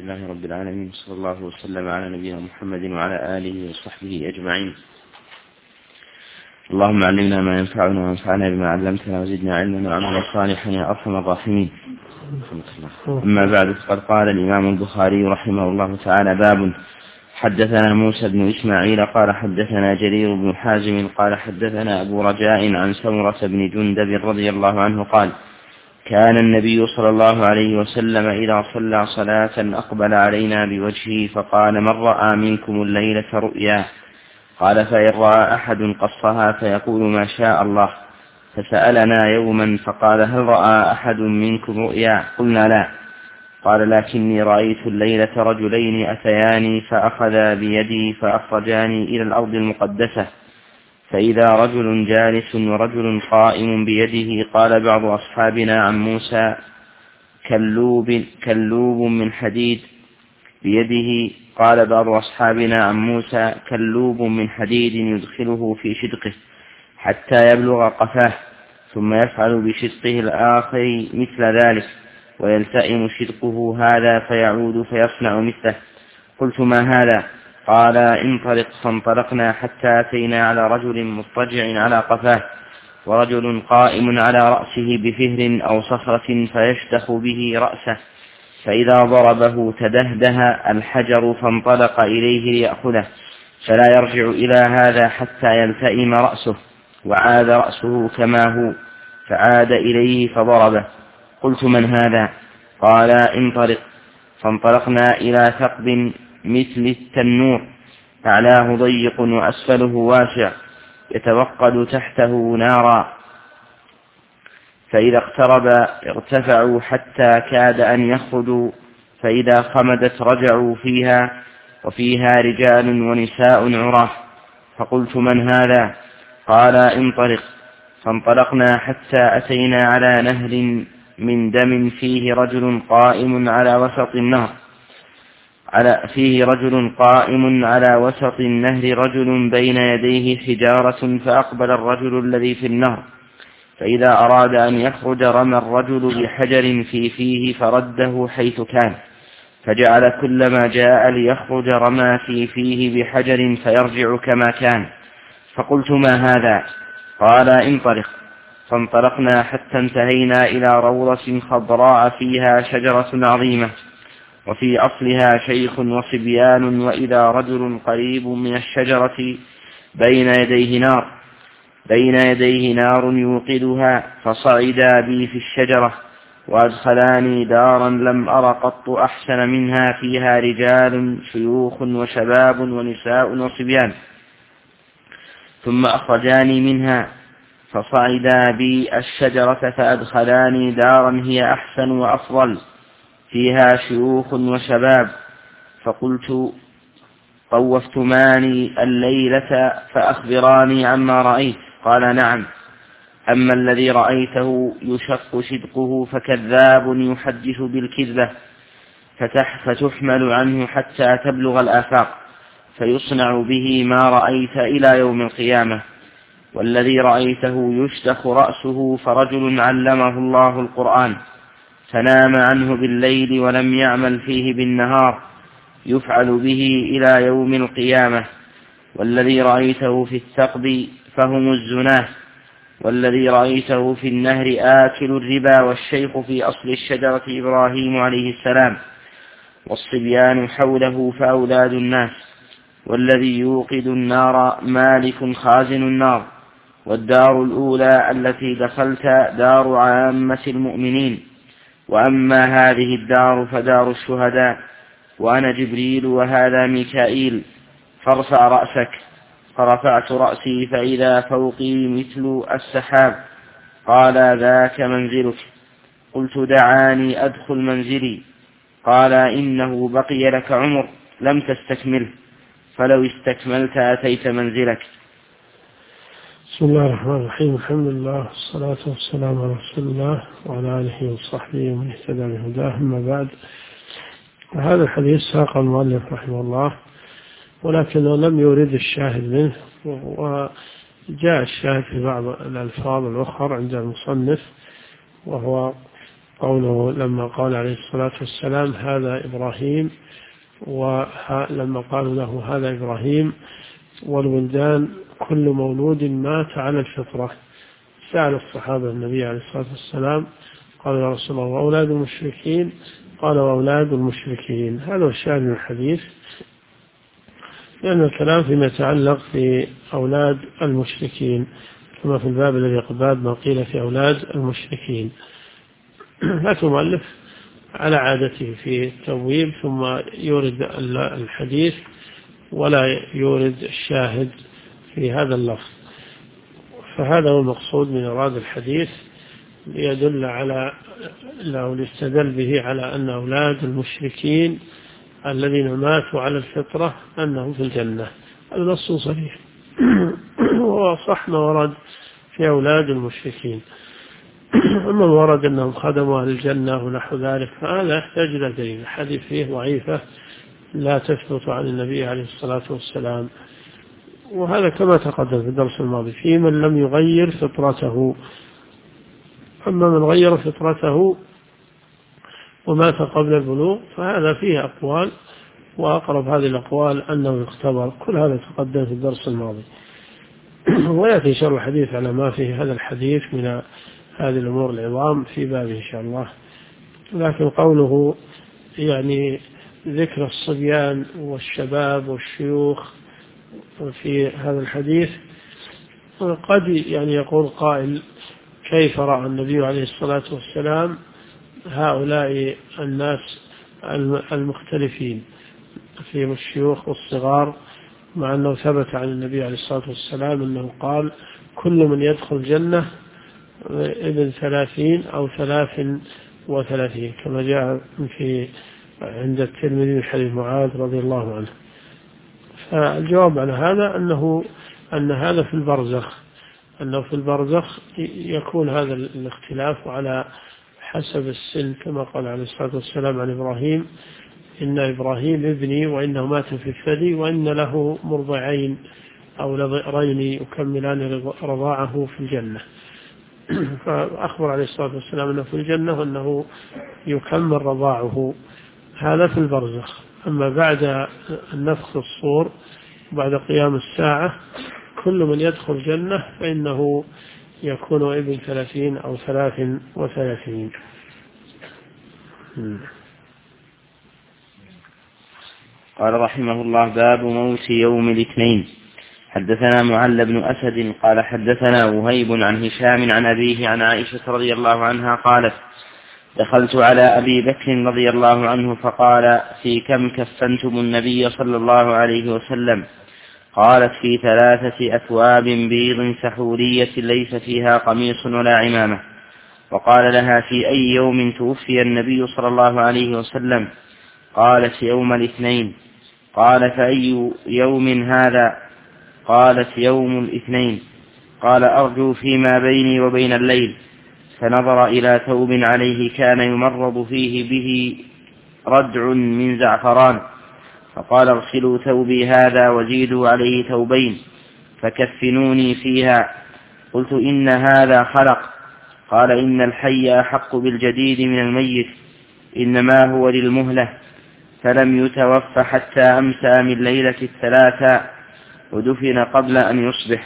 لله رب العالمين، صلى الله وسلم على نبينا محمد وعلى آله وصحبه أجمعين. اللهم علمنا ما ينفعنا وانفعنا بما علمتنا وزدنا علما وعملا صالحا يا أرحم الراحمين. أما بعد، فقد قال الإمام البخاري رحمه الله تعالى: باب. حدثنا موسى بن إسماعيل قال حدثنا جرير بن حازم قال حدثنا أبو رجاء عن سمرة بن جندب رضي الله عنه قال: كان النبي صلى الله عليه وسلم إذا صلى صلاة أقبل علينا بوجهه فقال: من رأى منكم الليلة رؤيا؟ قال: فإن رأى أحد قصها فيقول ما شاء الله. فسألنا يوما فقال: هل رأى أحد منكم رؤيا؟ قلنا لا. قال: لكني رأيت الليلة رجلين أتياني فأخذا بيدي فأخرجاني إلى الأرض المقدسة، فإذا رجل جالس ورجل قائم بيده. قال بعض أصحابنا عن موسى: كلوب من حديد بيده. قال بعض أصحابنا عن موسى: كلوب من حديد يدخله في شدقه حتى يبلغ قفاه، ثم يفعل بشدقه الآخر مثل ذلك، ويلتئم شدقه هذا فيعود فيصنع مثله. قلت: ما هذا؟ قال: انطلق. فانطلقنا حتى أتينا على رجل مضطجع على قفاه، ورجل قائم على رأسه بفهر أو صخرة فيشدخ به رأسه، فإذا ضربه تدهده الحجر فانطلق إليه ليأخذه، فلا يرجع إلى هذا حتى يلتئم رأسه، وعاد رأسه كما هو، فعاد إليه فضربه. قلت: من هذا؟ قال: انطلق. فانطلقنا إلى ثقب مثل التنور، أعلاه ضيق وأسفله واسع، يتوقد تحته نارا، فإذا اقترب ارتفعوا حتى كاد أن يخرجوا، فإذا خمدت رجعوا فيها، وفيها رجال ونساء عراه. فقلت: من هذا؟ قال: انطلق. فانطلقنا حتى أتينا على نهر من دم فيه رجل قائم على وسط النهر، رجل بين يديه حجارة، فأقبل الرجل الذي في النهر، فإذا أراد أن يخرج رمى الرجل بحجر في فيه فرده حيث كان، فجعل كلما جاء ليخرج رمى في فيه بحجر فيرجع كما كان. فقلت: ما هذا؟ قال: انطلق. فانطلقنا حتى انتهينا إلى روضة خضراء فيها شجرة عظيمة، وفي أصلها شيخ وصبيان، وإذا رجل قريب من الشجرة بين يديه نار يوقدها، فصعدا بي في الشجرة وأدخلاني دارا لم أر قط أحسن منها، فيها رجال شيوخ وشباب ونساء وصبيان، ثم أخرجاني منها فصعدا بي الشجرة فأدخلاني دارا هي أحسن وأفضل، فيها شيوخ وشباب. فقلت: طوفتماني الليلة فأخبراني عما رأيت؟ قال: نعم. أما الذي رأيته يشق شدقه فكذاب يحدث بالكذبة، فتحمل عنه حتى تبلغ الآفاق، فيصنع به ما رأيت إلى يوم القيامة. والذي رأيته يشتخ رأسه فرجل علمه الله القرآن فنام عنه بالليل ولم يعمل فيه بالنهار، يفعل به إلى يوم القيامة. والذي رأيته في الثقب فهم الزناه، والذي رأيته في النهر آكل الربا، والشيخ في أصل الشجرة إبراهيم عليه السلام، والصبيان حوله فأولاد الناس. والذي يوقد النار مالك خازن النار. والدار الأولى التي دخلت دار عامة المؤمنين، وأما هذه الدار فدار الشهداء، وأنا جبريل وهذا ميكائيل. فارفع رأسك. فرفعت رأسي فإذا فوقي مثل السحاب. قال: ذاك منزلك. قلت: دعاني أدخل منزلي. قال: إنه بقي لك عمر لم تستكمله، فلو استكملت أتيت منزلك. بسم الله الرحمن الرحيم. الحمد لله والصلاة والسلام على رسول الله وعلى آله وصحبه ومن اهتدى بهداه. أما بعد، هذا الحديث ساق المؤلف رحمه الله، ولكنه لم يورد الشاهد منه، وجاء الشاهد في بعض الألفاظ الأخرى عند المصنف، وهو قوله لما قال عليه الصلاة والسلام هذا إبراهيم، ولما قالوا له هذا إبراهيم والولدان كل مولود مات على الفطرة، سأل الصحابة النبي عليه الصلاة والسلام قال يا رسول الله وأولاد المشركين؟ قال وأولاد المشركين. هذا هو الشاهد من الحديث، لأن الكلام فيما يتعلق في أولاد المشركين كما في الباب الذي قبل ما قيل في أولاد المشركين. لكن المؤلف على عادته في التبويب ثم يورد الحديث ولا يورد الشاهد في هذا اللفظ، فهذا هو المقصود من إيراد الحديث، ليدل على أو ليستدل به على أن أولاد المشركين الذين ماتوا على الفطرة أنهم في الجنة. هذا نص صريح وصح ما ورد في أولاد المشركين. أما ورد أنهم خدموا أهل الجنة ونحو ذلك فهذا يحتاج إلى دليل. الحديث فيه ضعيفة لا تثبت عن النبي عليه الصلاة والسلام، وهذا كما تقدم في الدرس الماضي في من لم يغير فطرته. أما من غير فطرته ومات قبل البلوغ فهذا فيه أقوال، وأقرب هذه الأقوال أنه يختبر. كل هذا تقدم في الدرس الماضي ويأتي إن شاء الله الحديث على ما فيه هذا الحديث من هذه الأمور العظام في بابه إن شاء الله. لكن قوله يعني ذكر الصبيان والشباب والشيوخ في هذا الحديث، قد يعني يقول قائل كيف رأى النبي عليه الصلاة والسلام هؤلاء الناس المختلفين فيهم الشيوخ والصغار، مع أنه ثبت عن النبي عليه الصلاة والسلام أنه قال كل من يدخل الجنة ابن 30 أو 33 كما جاء عند الترمذي من حديث معاذ رضي الله عنه. فالجواب على هذا أن هذا في البرزخ، أنه في البرزخ يكون هذا الاختلاف على حسب السن، كما قال عليه الصلاة والسلام عن إبراهيم إن إبراهيم ابني وإنه مات في الثدي وإن له مرضعين أو لضئرين يكملان رضاعه في الجنة. فأخبر عليه الصلاة والسلام أنه في الجنة وأنه يكمل رضاعه. هذا في البرزخ. أما بعد النفخ الصور بعد قيام الساعة كل من يدخل الجنة فإنه يكون ابن 30 أو 33. قال رحمه الله باب موت يوم الاثنين. حدثنا معل بن أسد قال حدثنا وهيب عن هشام عن أبيه عن عائشة رضي الله عنها قالت دخلت على أبي بكر رضي الله عنه فقال في كم كفنتم النبي صلى الله عليه وسلم؟ قالت في 3 أثواب بيض سحورية ليس فيها قميص ولا عمامة. وقال لها في أي يوم توفي النبي صلى الله عليه وسلم؟ قالت يوم الاثنين. قال فأي يوم هذا؟ قالت يوم الاثنين. قال أرجو فيما بيني وبين الليل. فنظر إلى ثوب عليه كان يمرض فيه به ردع من زعفران، فقال اغسلوا ثوبي هذا وزيدوا عليه ثوبين فكفنوني فيها. قلت إن هذا خلق. قال إن الحي أحق بالجديد من الميت، إنما هو للمهلة. فلم يتوفى حتى أمسى من ليلة 3 ودفن قبل أن يصبح.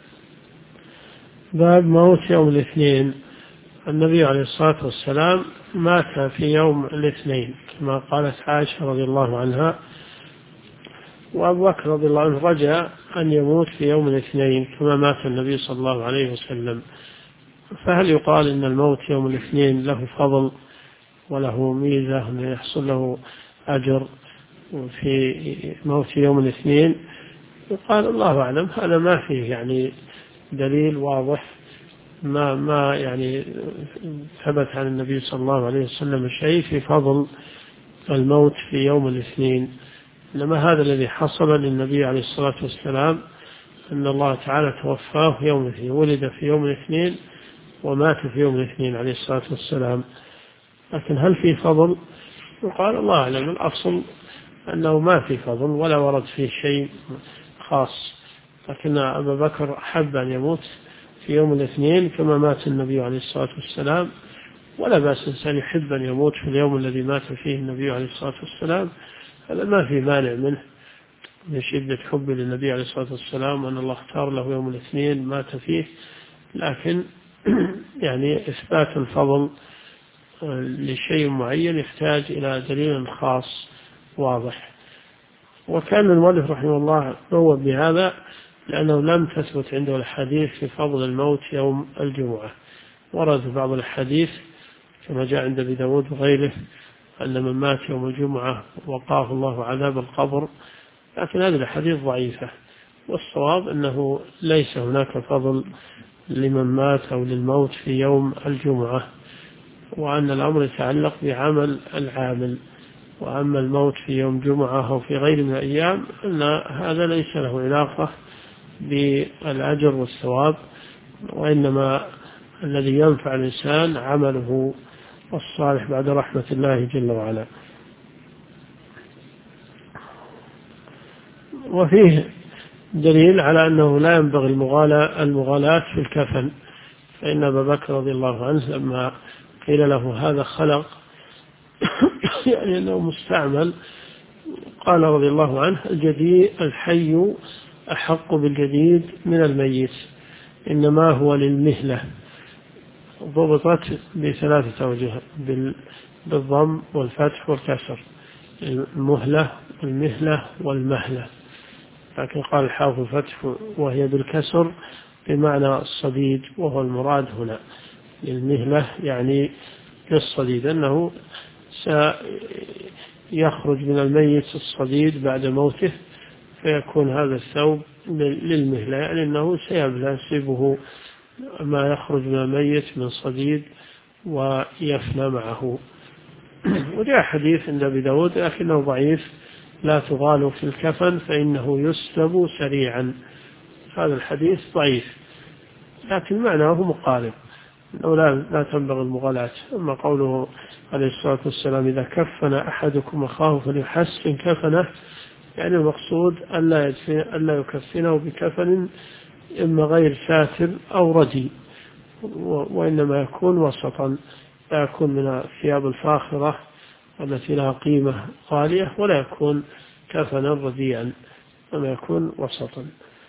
باب موت يوم الاثنين. النبي عليه الصلاة والسلام مات في يوم الاثنين كما قالت عائشة رضي الله عنها، وأبو بكر رضي الله عنه رجع أن يموت في يوم الاثنين كما مات النبي صلى الله عليه وسلم. فهل يقال إن الموت يوم الاثنين له فضل وله ميزة أن يحصل له أجر في موت يوم الاثنين؟ يقال الله أعلم. هذا ما فيه يعني دليل واضح، ما يعني ثبت عن النبي صلى الله عليه وسلم شيء في فضل الموت في يوم الاثنين. إنما هذا الذي حصل للنبي عليه الصلاة والسلام أن الله تعالى توفاه يوم الاثنين، ولد في يوم الاثنين ومات في يوم الاثنين عليه الصلاة والسلام. لكن هل في فضل؟ يقال الله أعلم. الأصل أنه ما في فضل ولا ورد فيه شيء خاص، لكن أبا بكر أحب أن يموت في يوم الاثنين كما مات النبي عليه الصلاة والسلام، ولا بأس إنسان يحب أن يموت في اليوم الذي مات فيه النبي عليه الصلاة والسلام، هذا ما في مانع منه من شدة حب للنبي عليه الصلاة والسلام وأن الله اختار له يوم الاثنين مات فيه. لكن يعني إثبات الفضل لشيء معين يحتاج إلى دليل خاص واضح. وكان المؤلف رحمه الله بوب بهذا لأنه لم تثبت عنده الحديث في فضل الموت يوم الجمعة. ورد بعض الحديث كما جاء عند أبي داود وغيره أن من مات يوم الجمعة وقاه الله عذاب القبر، لكن هذه الحديث ضعيفة، والصواب أنه ليس هناك فضل لمن مات أو للموت في يوم الجمعة، وأن الأمر يتعلق بعمل العامل. وأما الموت في يوم جمعة أو في غير من الأيام أن هذا ليس له علاقة بالأجر والثواب، وإنما الذي ينفع الإنسان عمله الصالح بعد رحمة الله جل وعلا. وفيه دليل على أنه لا ينبغي المغالاة في الكفن، فإن أبا بكر رضي الله عنه لما قيل له هذا خلق يعني أنه مستعمل، قال رضي الله عنه الحي أحق بالجديد من الميت، إنما هو للمهلة. ضبطت بثلاثة أوجه بالضم والفتح والكسر، المهلة والمهلة والمهلة، لكن قال الحافظ الفتح وهي بالكسر بمعنى الصديد، وهو المراد هنا للمهلة يعني للصديد، أنه سيخرج من الميت الصديد بعد موته، فيكون هذا الثوب للمهلة، يعني أنه سيبلى يصيبه ما يخرج من الميت من صديد ويفنى معه. وجاء حديث عند أبي داود لكنه ضعيف: لا تغالوا في الكفن فإنه يسلب سريعا. هذا الحديث ضعيف، لكن معناه مقارب، أنه لا تنبغي المغالاة. أما قوله عليه الصلاة والسلام: إذا كفن أحدكم أخاه فليحسن كفنه، يعني المقصود ألا يكفنه بكفن إما غير ساتر أو ردي، وإنما يكون وسطا، لا يكون من الثياب الفاخرة التي لها قيمة غالية، ولا يكون كفنا رديئا، وما يكون وسطا.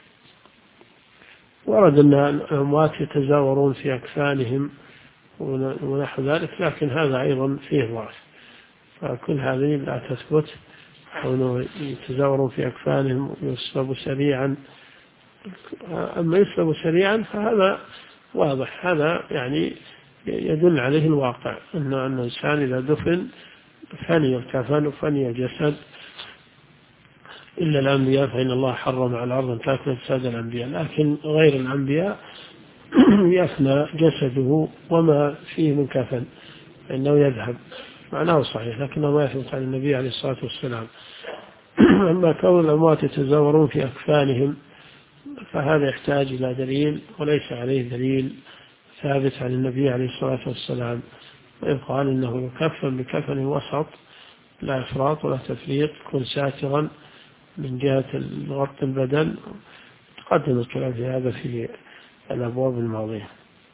ورد أن الأموات يتزاورون في أكفانهم ونحو ذلك، لكن هذا أيضا فيه ضعف، فكل هذه لا تثبت، أنه يتزاورون في أكفانهم ويسلبوا سريعا. أما يسلبوا سريعا فهذا واضح، هذا يعني يدل عليه الواقع، أن الإنسان إذا دفن فني الكفن وفني الجسد، إلا الأنبياء فإن الله حرم على الأرض أن تأكل أجساد الأنبياء، لكن غير الأنبياء يفنى جسده وما فيه من كفن فإنه يذهب، معناه صحيح، لكنه ما يثبت عن النبي عليه الصلاة والسلام. أما كون الأموات يتزاورون في أكفانهم فهذا يحتاج إلى دليل، وليس عليه دليل ثابت عن النبي عليه الصلاة والسلام. ويقال إنه يكفن بكفن وسط، لا إفراط ولا تفريط، يكون ساترا من جهة غطي البدن. تقدم الكلام في هذا في الأبواب الماضية.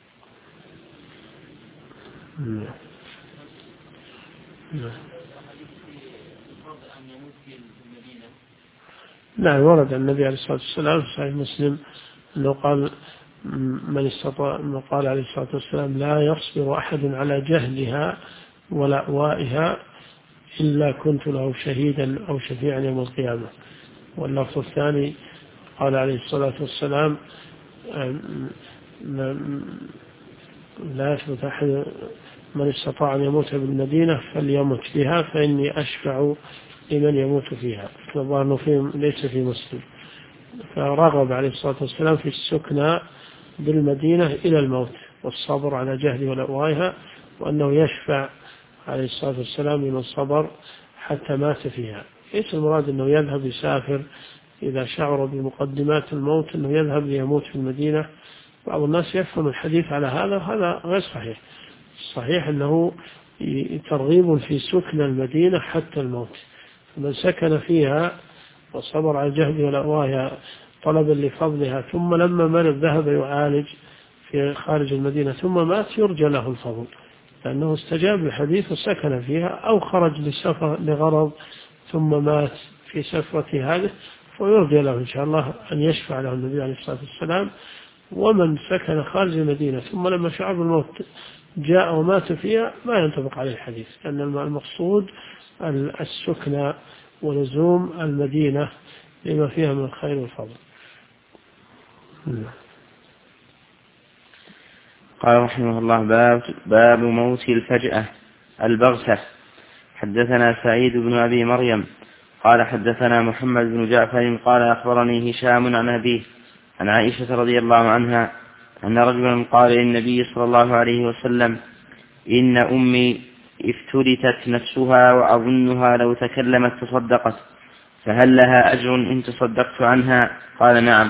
نعم، ورد عن النبي عليه الصلاة والسلام في صحيح مسلم أنه قال: قال عليه الصلاة والسلام: لا يصبر أحد على جهلها ولأوائها إلا كنت له شهيدا أو شفيعا يوم القيامة. واللفظ الثاني قال عليه الصلاة والسلام: لا يثبت أحد من استطاع أن يموت بالمدينة فليمت فيها فإني أشفع لمن يموت فيها. فالظاهر ليس في مسلم، فرغب عليه الصلاة والسلام في السكنى بالمدينة إلى الموت والصبر على جهل ولأوائها، وأنه يشفع عليه الصلاة والسلام لمن صبر حتى مات فيها. ليس المراد أنه يذهب يسافر إذا شعر بمقدمات الموت أنه يذهب ليموت في المدينة. بعض الناس يفهم الحديث على هذا غير صحيح. الصحيح أنه ترغيب في سكن المدينة حتى الموت، فمن سكن فيها وصبر على جهل ولأوائها طلبا لفضلها، ثم لما مرض ذهب يعالج في خارج المدينة ثم مات، يرجى له الفضل، لأنه استجاب للحديث وسكن فيها، أو خرج لسفر لغرض ثم مات في سفرة هذه، ويرجى له إن شاء الله أن يشفع له النبي عليه الصلاة والسلام. ومن سكن خارج المدينة ثم لما شعر بالموت جاء ومات فيها ما ينطبق عليه الحديث، لأن المقصود السكنى ولزوم المدينة لما فيها من الخير والفضل. قال رحمه الله: باب موت الفجأة البغتة. حدثنا سعيد بن أبي مريم قال حدثنا محمد بن جعفر قال أخبرني هشام عن أبيه عن عائشة رضي الله عنها أن رجلا قال للنبي صلى الله عليه وسلم: إن أمي افتلتت نفسها وأظنها لو تكلمت تصدقت، فهل لها أجر إن تصدقت عنها؟ قال: نعم.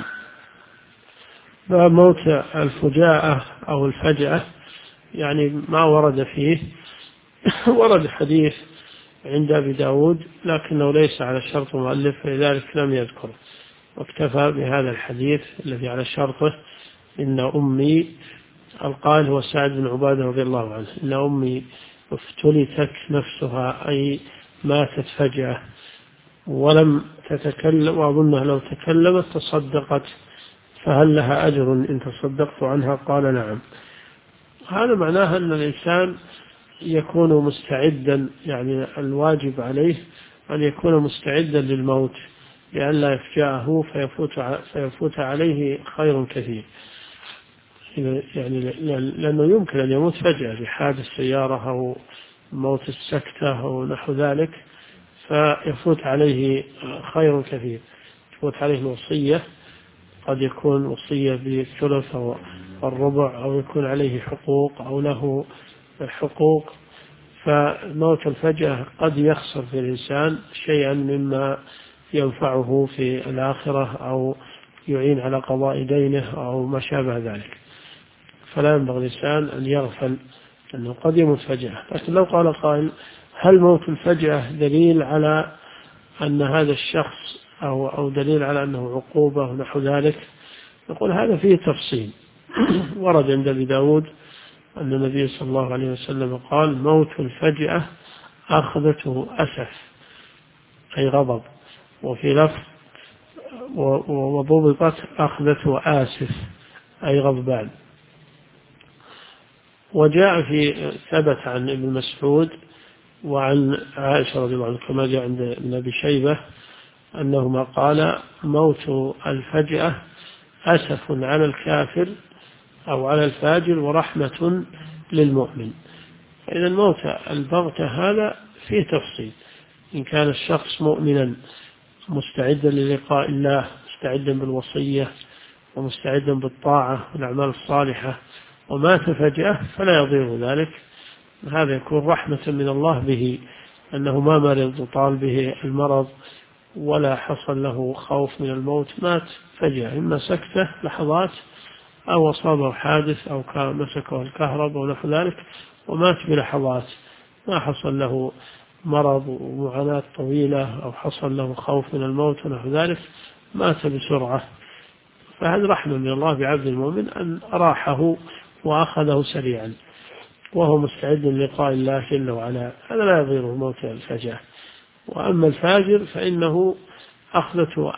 باب موت الفجاءة أو الفجأة، يعني ما ورد فيه ورد حديث عند أبي داود لكنه ليس على شرط المؤلف، فلذلك لم يذكره، واكتفى بهذا الحديث الذي على شرطه: إن أمي، القائل هو سعد بن عبادة رضي الله عنه، إن أمي افتلتت نفسها أي ماتت فجأة ولم تتكلم، وأظنها لو تكلمت تصدقت، فهل لها أجر إن تصدقت عنها؟ قال: نعم. هذا معناه أن الإنسان يكون مستعدا، يعني الواجب عليه أن يكون مستعدا للموت لئلا يفجأه فيفوت عليه خير كثير، يعني لأنه يمكن أن يموت فجأة بحادث سيارة أو موت السكتة أو نحو ذلك، فيفوت عليه خير كثير، تفوت عليه الوصية، قد يكون وصية بالثلث أو الربع، أو يكون عليه حقوق أو له حقوق، فموت الفجأة قد يخسر في الإنسان شيئا مما ينفعه في الآخرة أو يعين على قضاء دينه أو ما شابه ذلك. فلا ينبغي الإنسان أن يغفل أنه قد يموت فجأة. لكن لو قال قائل: هل موت الفجأة دليل على أن هذا الشخص أو دليل على أنه عقوبة ونحو ذلك؟ نقول هذا فيه تفصيل. ورد عند أبي داود أن النبي صلى الله عليه وسلم قال: موت الفجأة أخذته أسف أي غضب، وفي لفظ وضبطت أخذته آسف أي غضبان. وجاء في ثبت عن ابن مسعود وعن عائشة رضي الله عنها كما جاء عند ابن أبي شيبة أنهما قال: موت الفجأة أسف على الكافر أو على الفاجر ورحمة للمؤمن. فإذا موت البغتة هذا فيه تفصيل، إن كان الشخص مؤمنا مستعدا للقاء الله، مستعدا بالوصية ومستعدا بالطاعة والأعمال الصالحة، ومات فجأة فلا يضير ذلك، هذا يكون رحمة من الله به، أنه ما مرض وطال به المرض ولا حصل له خوف من الموت، مات فجأة، إما سكتة لحظات أو أصابه حادث أو مسكه الكهرباء ونحو ذلك ومات بلحظات، ما حصل له مرض ومعاناة طويلة أو حصل له خوف من الموت ونحو ذلك، مات بسرعة. فهذا رحمة من الله بعبد المؤمن أن أراحه وأخذه سريعا وهو مستعد للقاء الله جل وعلا، هذا لا يضيره موت الفجأة. وأما الفاجر فإنه أخذته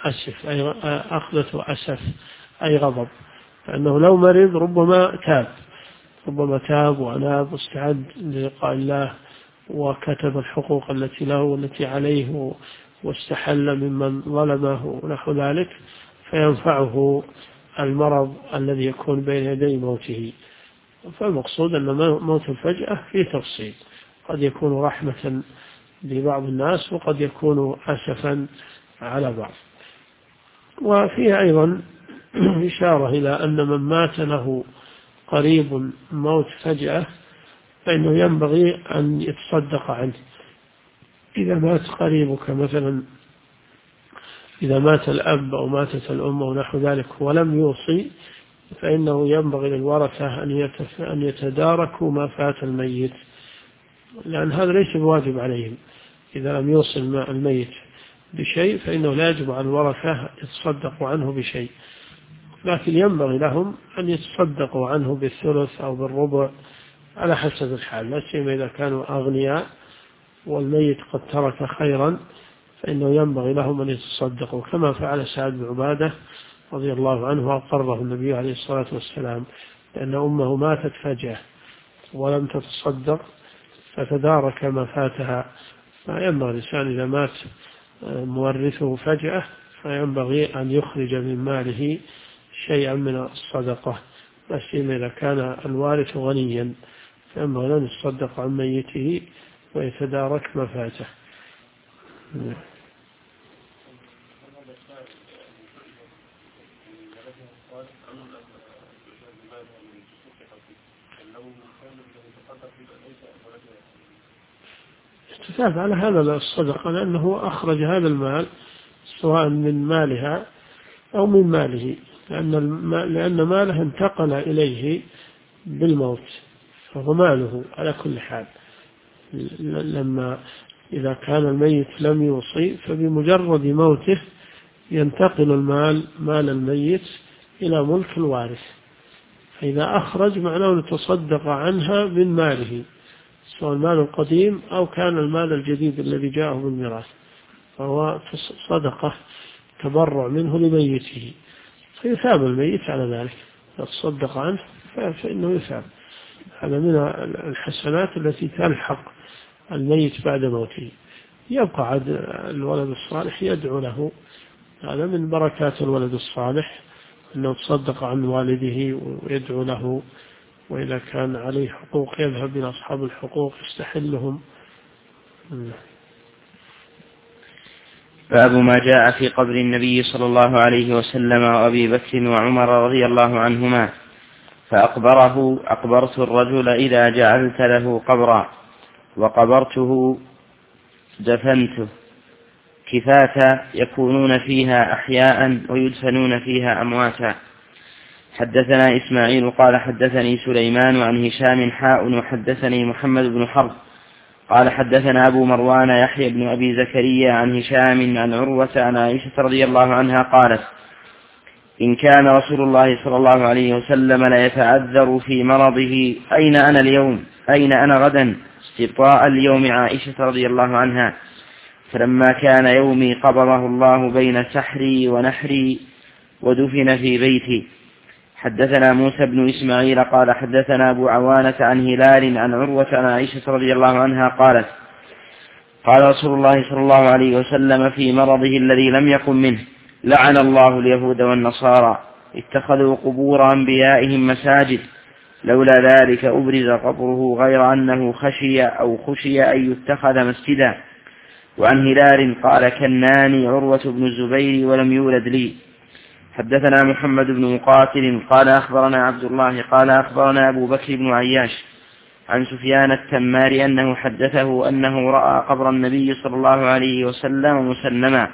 أسف أي غضب، فإنه لو مرض ربما تاب وأناب واستعد للقاء الله وكتب الحقوق التي له والتي عليه واستحل ممن ظلمه ونحو ذلك، فينفعه المرض الذي يكون بين يدي موته. فالمقصود أن موت الفجأة فيه تفصيل، قد يكون رحمة لبعض الناس وقد يكون أسفا على بعض. وفيه أيضا إشارة إلى أن من مات له قريب موت فجأة فإنه ينبغي أن يتصدق عنه. إذا مات قريبك مثلا، إذا مات الأب أو ماتت الأم أو نحو ذلك ولم يوصي، فإنه ينبغي للورثة أن يتداركوا ما فات الميت، لأن هذا ليس بواجب عليهم. إذا لم يوصل الميت بشيء فإنه لا يجب على الورثة يتصدقوا عنه بشيء، لكن ينبغي لهم أن يتصدقوا عنه بالثلث أو بالربع على حسب الحال، لا سيما إذا كانوا أغنياء والميت قد ترك خيرا فإنه ينبغي لهم أن يتصدقوا، كما فعل سعد بن عبادة رضي الله عنه وأقره النبي عليه الصلاة والسلام، لأن أمه ماتت فجأة ولم تتصدق فتدارك ما فاتها. فينبغي الإنسان إذا مات مورثه فجأة فينبغي أن يخرج من ماله شيئا من الصدقة، لا سيما إذا كان الوارث غنيا فينبغي أن يتصدق عن ميته ويتدارك ما فاته. يستفاد على هذا الصدقة لأنه أخرج هذا المال سواء من مالها أو من ماله، لأن ماله انتقل إليه بالموت فهو ماله على كل حال. لما إذا كان الميت لم يوصي فبمجرد موته ينتقل المال مال الميت إلى ملك الوارث، فإذا أخرج معناه يتصدق عنها من ماله سواء المال القديم أو كان المال الجديد الذي جاءه بالميراث، فهو صدقة تبرع منه لميته فيثاب الميت على ذلك، يتصدق عنه فإنه يثاب. هذا من الحسنات التي تلحق الميت بعد موته. يبقى عاد الولد الصالح يدعو له، هذا من بركات الولد الصالح أنه تصدق عن والده ويدعو له، وإذا كان عليه حقوق يذهب إلى أصحاب الحقوق يستحلهم. باب ما جاء في قبر النبي صلى الله عليه وسلم وأبي بكر وعمر رضي الله عنهما أقبرت الرجل إذا جعلت له قبرا وقبرته دفنته كفاة يكونون فيها أحياء ويدفنون فيها أمواتا. حدثنا إسماعيل قال حدثني سليمان عن هشام وحدثني محمد بن حرب قال حدثنا أبو مروان يحيى بن أبي زكريا عن هشام عن عروة عن عائشة رضي الله عنها قالت إن كان رسول الله صلى الله عليه وسلم لا يتعذر في مرضه أين أنا اليوم أين أنا غدا استبطاء اليوم عائشة رضي الله عنها، فلما كان يومي قبضه الله بين سحري ونحري ودفن في بيتي. حدثنا موسى بن إسماعيل قال حدثنا أبو عوانة عن هلال عن عروة عن عائشة رضي الله عنها قالت قال رسول الله صلى الله عليه وسلم في مرضه الذي لم يقم منه لعن الله اليهود والنصارى اتخذوا قبور أنبيائهم مساجد لولا ذلك أبرز قبره غير أنه خشي أن يتخذ مسجدا. وعن هلال قال كناني عروة بن الزبير ولم يولد لي. حدثنا محمد بن مقاتل قال أخبرنا عبد الله قال أخبرنا أبو بكر بن عياش عن سفيان التمار أنه حدثه أنه رأى قبر النبي صلى الله عليه وسلم مسلما.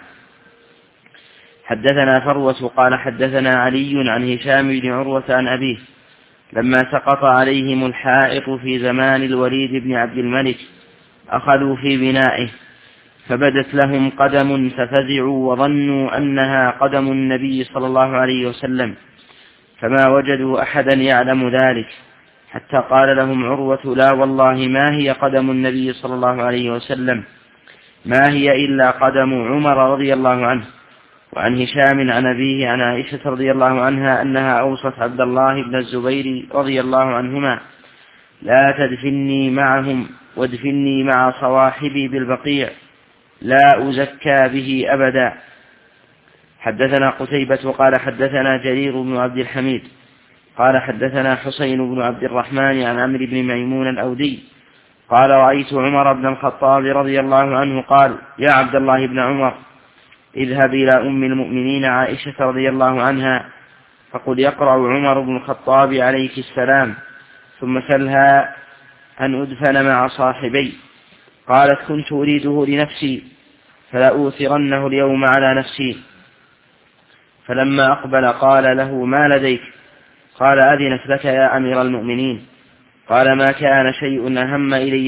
حدثنا فروة قال حدثنا علي عن هشام بن عروة عن أبيه لما سقط عليهم الحائط في زمان الوليد بن عبد الملك أخذوا في بنائه فبدت لهم قدم ففزعوا وظنوا أنها قدم النبي صلى الله عليه وسلم فما وجدوا أحدا يعلم ذلك حتى قال لهم عروة لا والله ما هي قدم النبي صلى الله عليه وسلم ما هي إلا قدم عمر رضي الله عنه. وعن هشام عن أبيه عن عائشة رضي الله عنها أنها أوصت عبد الله بن الزبير رضي الله عنهما لا تدفني معهم وادفني مع صواحبي بالبقيع لا أزكى به أبدا. حدثنا قتيبة قال حدثنا جرير بن عبد الحميد قال حدثنا حسين بن عبد الرحمن عن عمرو بن ميمون الأودي قال رأيت عمر بن الخطاب رضي الله عنه قال يا عبد الله بن عمر اذهب إلى أم المؤمنين عائشة رضي الله عنها فقل يقرأ عمر بن الخطاب عليك السلام ثم سلها أن أدفن مع صاحبي. قالت كنت أريده لنفسي فلا أوثرنه اليوم على نفسي. فلما أقبل قال له ما لديك؟ قال أذنت لك يا أمير المؤمنين. قال ما كان شيء أهم إلي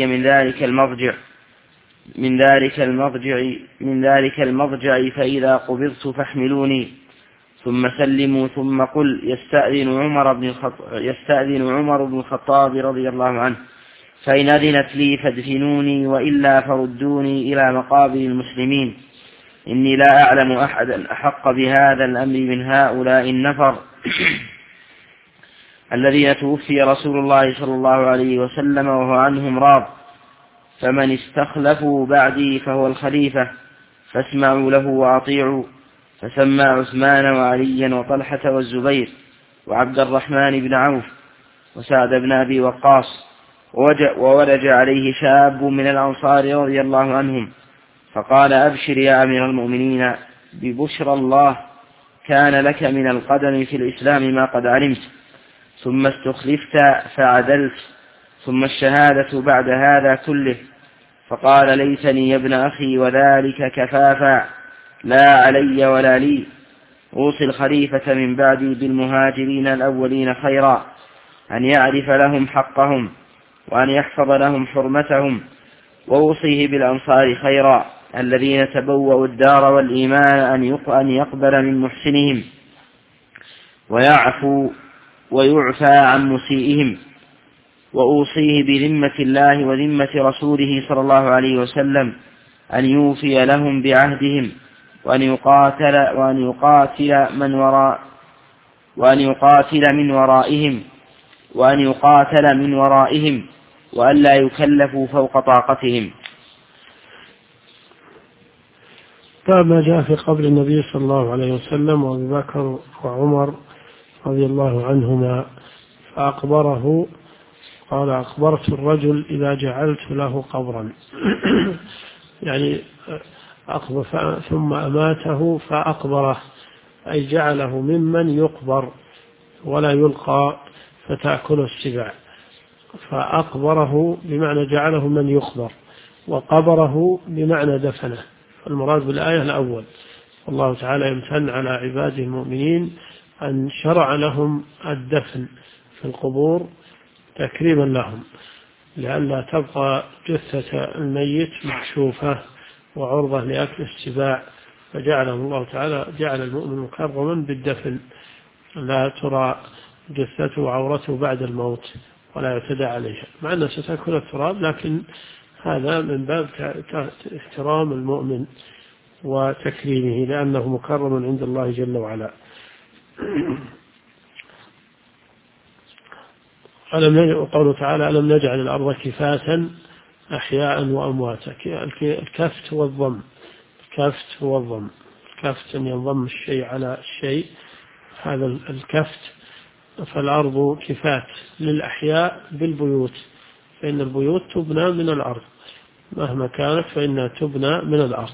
من ذلك المضجع فإذا قبضت فاحملوني. ثم سلموا ثم قل يستأذن عمر بن الخطاب رضي الله عنه فإن أذنت لي فادفنوني وإلا فردوني إلى مقابر المسلمين إني لا أعلم أحدا أحق بهذا الأمر من هؤلاء النفر الذين توفي رسول الله صلى الله عليه وسلم وهو عنهم راض، فمن استخلفوا بعدي فهو الخليفة فاسمعوا له وأطيعوا. فسمى عثمان وعليا وطلحة والزبير وعبد الرحمن بن عوف وسعد بن أبي وقاص، وولج عليه شاب من الأنصار رضي الله عنهم فقال أبشر يا أمير المؤمنين ببشرى الله، كان لك من القدم في الإسلام ما قد علمت، ثم استخلفت فعدلت، ثم الشهادة بعد هذا كله. فقال ليتني يا ابن أخي وذلك كفافا، لا علي ولا لي. أوصي الخليفة من بعدي بالمهاجرين الأولين خيرا، أن يعرف لهم حقهم وأن يحفظ لهم حرمتهم، وأوصيه بالأنصار خيرا الذين تبوأوا الدار والإيمان أن يقبل من محسنهم ويعفو ويعفى عن مسيئهم. وأوصيه بذمة الله وذمة رسوله صلى الله عليه وسلم أن يوفي لهم بعهدهم وأن يقاتل من ورائهم وأن لا يكلفوا فوق طاقتهم. ما جاء في قبر النبي صلى الله عليه وسلم وأبي بكر وعمر رضي الله عنهما، فأقبره قال أقبرت الرجل إذا جعلت له قبرا يعني ثم أماته فأقبره، أي جعله ممن يقبر ولا يلقى فتأكل السباع، فأقبره بمعنى جعله من يقبر، وقبره بمعنى دفنه. المراد بالآية الأول، الله تعالى يمتن على عباده المؤمنين أن شرع لهم الدفن في القبور تكريما لهم، لئلا تبقى جثة الميت مكشوفة وعرضة لأكل السباع، فجعله الله تعالى جعل المؤمن مكرما بالدفن، لا ترى جثته وعورته بعد الموت ولا يعتدى عليها، مع أنها ستأكل التراب، لكن هذا من باب احترام المؤمن وتكريمه لأنه مكرم عند الله جل وعلا. وقوله تعالى ألم نجعل الأرض كفاتا أحياء وأمواتا. الكفت والضم، الكفت والضم، الكفت أن ينضم الشيء على الشيء، هذا الكفت. فالأرض كفات للأحياء بالبيوت، فإن البيوت تبنى من الأرض مهما كانت، فإنها تبنى من الأرض،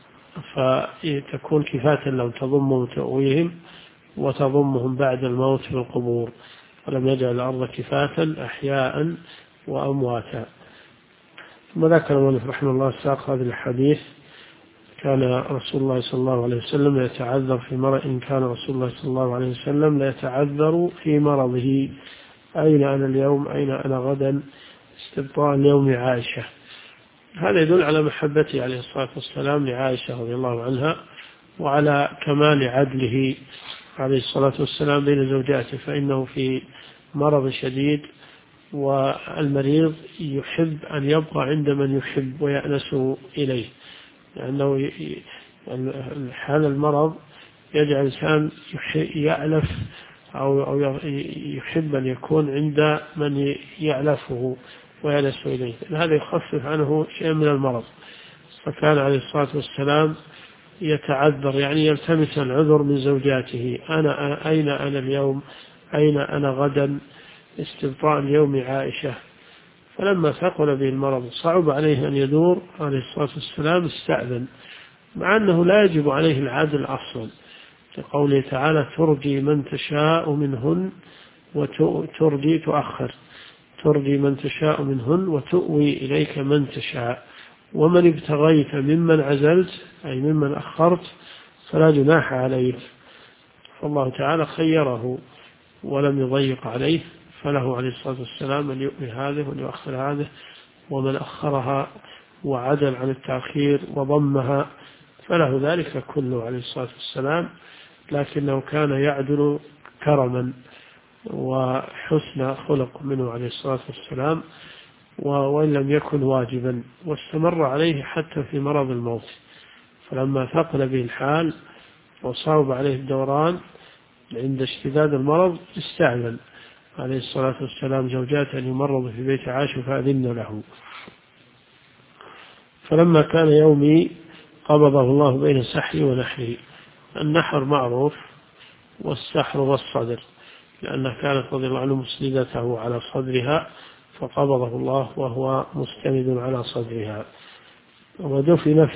فتكون كفاتا لهم تضمهم وتؤويهم وتضمهم بعد الموت في القبور. ولم يجعل الأرض كفاتا أحياء وأمواتا. ثم ذكر المؤلف رحمه الله ساق هذا الحديث: كان رسول الله صلى الله عليه وسلم يتعذر في مرض، إن كان رسول الله صلى الله عليه وسلم لا يتعذر في مرضه، أين أنا اليوم أين أنا غدا، استبطاء اليوم عائشة. هذا يدل على محبته عليه الصلاة والسلام لعائشة رضي الله عنها، وعلى كمال عدله عليه الصلاة والسلام بين زوجاته، فإنه في مرض شديد، والمريض يحب أن يبقى عند من يحب ويأنس إليه، لأنه حال المرض يجعل الإنسان يألف أو يحب أن يكون عند من يألفه ويأنس إليه، هذا يخفف عنه شيء من المرض. فكان عليه الصلاة والسلام يتعذر، يعني يلتمس العذر من زوجاته: أين أنا اليوم أين أنا غدا، استبطاء اليوم عائشة. فلما ثقل به المرض صعب عليه أن يدور عليه الصلاة والسلام استأذن، مع أنه لا يجب عليه العدل أصلا، كقوله تعالى: ترجي من تشاء منهن وترجي تؤخر، ترجي من تشاء منهن وتؤوي إليك من تشاء، ومن ابتغيت ممن عزلت أي ممن أخرت فلا جناح عليك. فالله تعالى خيره ولم يضيق عليه، فله عليه الصلاة والسلام أن يؤوي هذه وأن يؤخر هذه، ومن أخرها وعدل عن التأخير وضمها فله ذلك كله عليه الصلاة والسلام، لكنه كان يعدل كرما وحسن خلق منه عليه الصلاة والسلام، وإن لم يكن واجبا، واستمر عليه حتى في مرض الموت. فلما ثقل به الحال وصعب عليه الدوران عند اشتداد المرض استعمل عليه الصلاة والسلام زوجاته أن يمرض في بيت عائشة فأذن له. فلما كان يومي قبضه الله بين سحري ونحري. النحر معروف، والسحر والصدر، لأنه كانت رضي الله عنه مسندته على صدرها فقبضه الله وهو مستند على صدرها. ودفن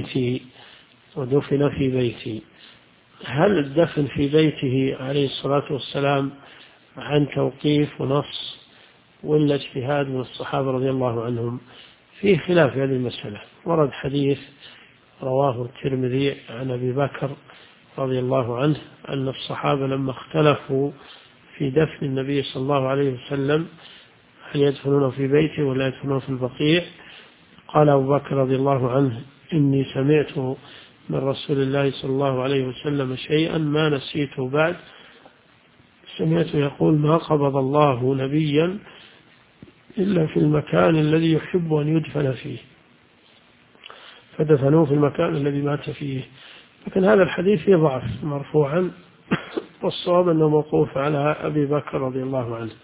في بيتي. هل الدفن في بيته عليه الصلاة والسلام عن توقيف ونص ولا اجتهاد من الصحابة رضي الله عنهم؟ فيه خلاف في هذه المسألة. ورد حديث رواه الترمذي عن أبي بكر رضي الله عنه أن الصحابة لما اختلفوا في دفن النبي صلى الله عليه وسلم هل يدفنونه في بيته ولا يدفنونه في البقيع، قال أبو بكر رضي الله عنه: إني سمعت من رسول الله صلى الله عليه وسلم شيئا ما نسيته بعد، سمعت يقول: ما قبض الله نبيا إلا في المكان الذي يحب أن يدفن فيه، فدفنوه في المكان الذي مات فيه. لكن هذا الحديث يضعف مرفوعا، والصواب أنه موقوف على أبي بكر رضي الله عنه.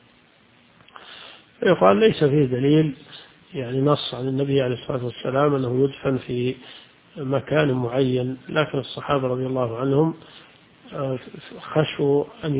يقال ليس فيه دليل يعني نص عن النبي عليه الصلاة والسلام أنه يدفن في مكان معين، لكن الصحابة رضي الله عنهم خشوا أن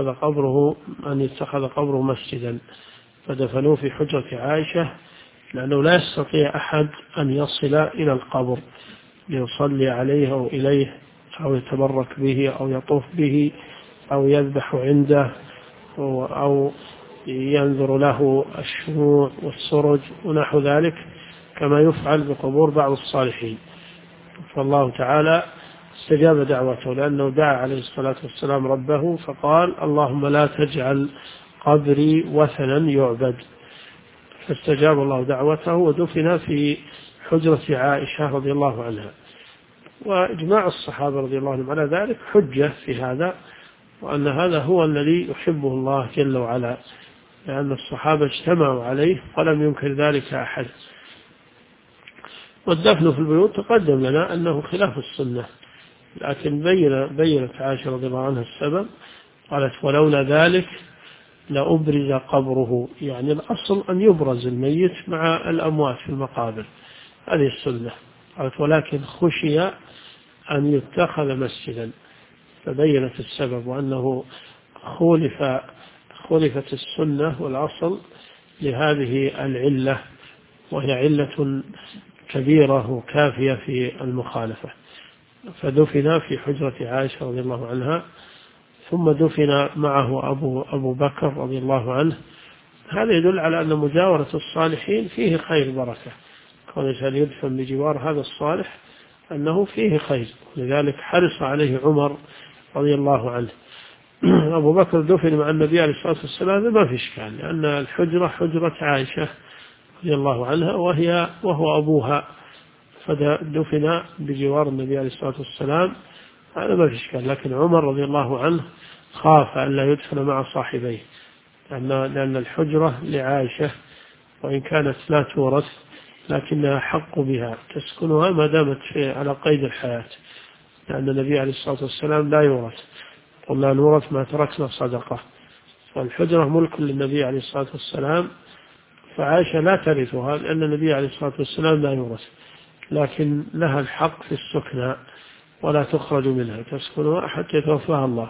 يتخذ قبره مسجدا، فدفنوه في حجرة عائشة، لأنه لا يستطيع أحد أن يصل إلى القبر ليصلي عليه أو إليه أو يتبرك به أو يطوف به أو يذبح عنده أو ينظر له الشموع والسرج ونحو ذلك، كما يفعل بقبور بعض الصالحين. فالله تعالى استجاب دعوته، لأنه دعا عليه الصلاة والسلام ربه فقال: اللهم لا تجعل قبري وثنا يعبد، فاستجاب الله دعوته ودفن في حجرة عائشة رضي الله عنها. وإجماع الصحابة رضي الله عنهم على ذلك حجة في هذا، وأن هذا هو الذي يحبه الله جل وعلا، لأن الصحابة اجتمعوا عليه ولم ينكر ذلك أحد. والدفن في البيوت تقدم لنا أنه خلاف السنة، لكن بينت عائشة رضي الله عنها السبب، قالت: ولولا ذلك لأبرز قبره، يعني الأصل أن يبرز الميت مع الأموات في المقابر، هذه السنة. قالت: ولكن خشي أن يتخذ مسجدا، فبينت السبب، وأنه خولفت السنة والأصل لهذه العلة، وهي علة كبيرة وكافية في المخالفة. فدفن في حجرة عائشة رضي الله عنها، ثم دفن معه أبو بكر رضي الله عنه. هذا يدل على أن مجاورة الصالحين فيه خير بركة، كون الإنسان يدفن بجوار هذا الصالح أنه فيه خير، لذلك حرص عليه عمر رضي الله عنه. أبو بكر دفن مع النبي عليه الصلاة والسلام ما في إشكال، لأن الحجرة حجرة عائشة رضي الله عنها وهو أبوها، فدفن بجوار النبي عليه الصلاة والسلام، هذا ما في إشكال. لكن عمر رضي الله عنه خاف أن لا يدفن مع صاحبيه، لأن الحجرة لعائشة، وإن كانت لا تورث لكنها حق بها، تسكنها ما دامت على قيد الحياة، لأن النبي عليه الصلاة والسلام لا يورث، قلنا نورث ما تركنا صدقة، فالحجرة ملك للنبي عليه الصلاة والسلام، فعائشة لا ترثها لأن النبي عليه الصلاة والسلام لا يورث، لكن لها الحق في السكنى ولا تخرج منها، تسكنها حتى يتوفاها الله.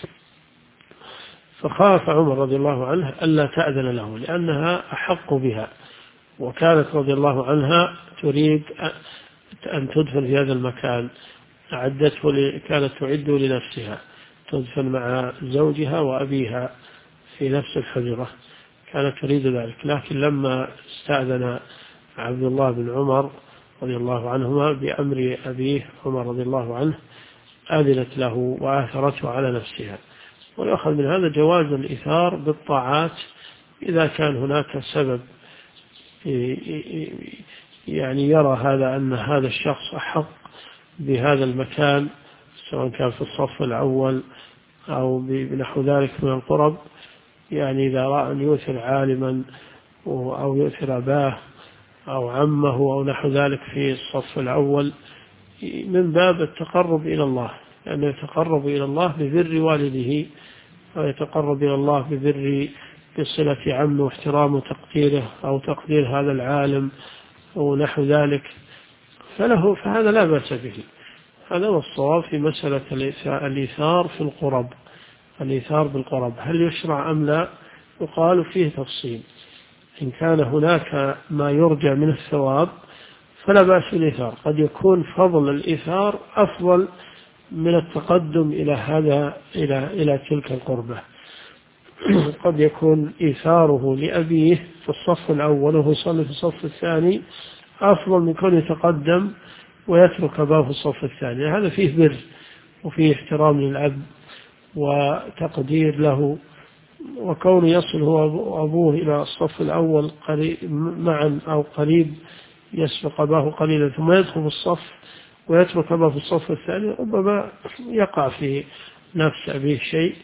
فخاف عمر رضي الله عنه ألا تأذن له لأنها أحق بها، وكانت رضي الله عنها تريد أن تدفن في هذا المكان، كانت تعد لنفسها تدفن مع زوجها وأبيها في نفس الحجرة، كانت تريد ذلك. لكن لما استأذن عبد الله بن عمر رضي الله عنهما بأمر أبيه عمر رضي الله عنه آذنت له وآثرته على نفسها. ويأخذ من هذا جواز الإثار بالطاعات إذا كان هناك سبب يعني يرى هذا أن هذا الشخص أحق بهذا المكان، سواء كان في الصف الأول أو بنحو ذلك من القرب، يعني إذا رأى أن يؤثر عالما أو يؤثر أباه أو عمه أو نحو ذلك في الصف الأول من باب التقرب إلى الله، لأنه يتقرب إلى الله ببر والده، أو يتقرب إلى الله بصلة عمه واحترامه وتقديره أو تقدير هذا العالم أو نحو ذلك، فهذا لا بأس به. هذا هو الصواب في مسألة الإيثار في القرب. الإيثار بالقرب هل يشرع أم لا؟ يقال فيه تفصيل. إن كان هناك ما يرجى من الثواب فلا بأس بالإيثار، قد يكون فضل الإيثار أفضل من التقدم إلى تلك القربة. قد يكون إيثاره لأبيه في الصف الأول وهو يصلي في الصف الثاني أفضل من كونه يتقدم ويترك أباه في الصف الثاني. هذا فيه بر وفيه احترام للأب وتقدير له، وكونه يصل هو أبوه إلى الصف الأول معا أو قريب يسبق أباه قليلا ثم يدخل في الصف ويترك أباه في الصف الثاني، ربما يقع في نفس أبيه شيء،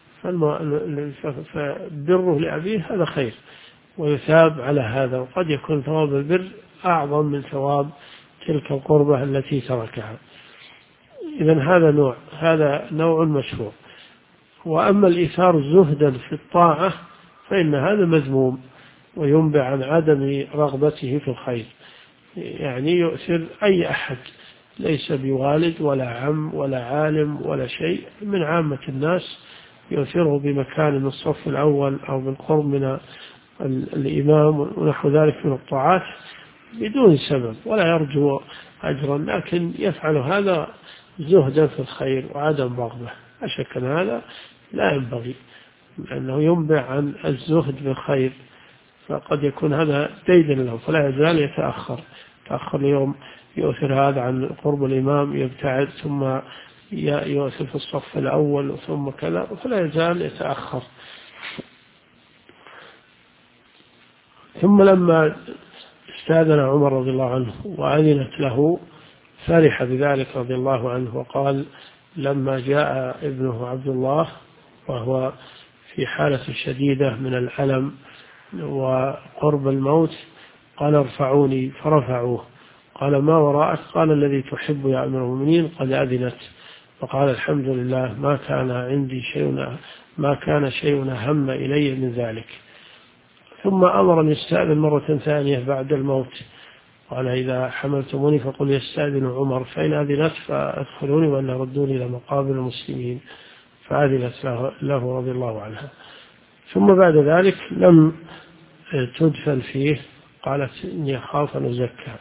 فبره لأبيه هذا خير ويثاب على هذا، وقد يكون ثواب البر أعظم من ثواب تلك القربة التي تركها. إذن هذا نوع مشروع. وأما الإيثار زهدا في الطاعة فإن هذا مذموم وينبع عن عدم رغبته في الخير، يعني يؤثر أي أحد ليس بوالد ولا عم ولا عالم ولا شيء من عامة الناس، يؤثره بمكان من الصف الأول أو بالقرب من الإمام ونحو ذلك من الطاعات بدون سبب ولا يرجو أجرا، لكن يفعل هذا زهدا في الخير وعدم رغبة. أشك أن هذا لا ينبغي، لأنه ينبع عن الزهد في الخير، فقد يكون هذا ديدا له فلا يزال يتأخر اليوم، يؤثر هذا عن قرب الإمام، يبتعد ثم يؤثر في الصف الأول ثم كذا، فلا يزال يتأخر. ثم لما استأذن عمر رضي الله عنه وأذنت له فرح بذلك رضي الله عنه، وقال لما جاء ابنه عبد الله وهو في حالة شديدة من الألم وقرب الموت قال ارفعوني، فرفعوه. قال ما وراءك؟ قال الذي تحب يا أمير المؤمنين قد أذنت. فقال الحمد لله ما كان شيء أهم إلي من ذلك. ثم أمر أن يستأذن مرة ثانية بعد الموت، قال إذا حملتموني فقل يستأذن عمر فإن أذنت فأدخلوني وأن ردوني إلى مقابر المسلمين، فأذنت له رضي الله عنها. ثم بعد ذلك لم تدفن فيه، قالت إني أخاف أن أزكى.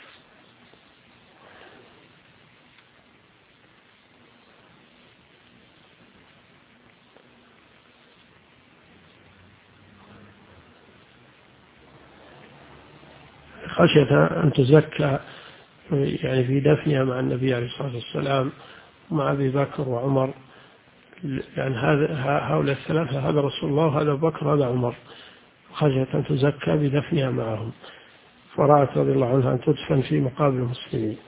خشية أن تزكى يعني في دفنها مع النبي عليه الصلاة والسلام مع أبي بكر وعمر، يعني هؤلاء الثلاثة، هذا رسول الله وهذا أبو بكر وهذا عمر، خشية أن تزكى بدفنها معهم، فرأت رضي الله عنها أن تدفن في مقابر المسلمين.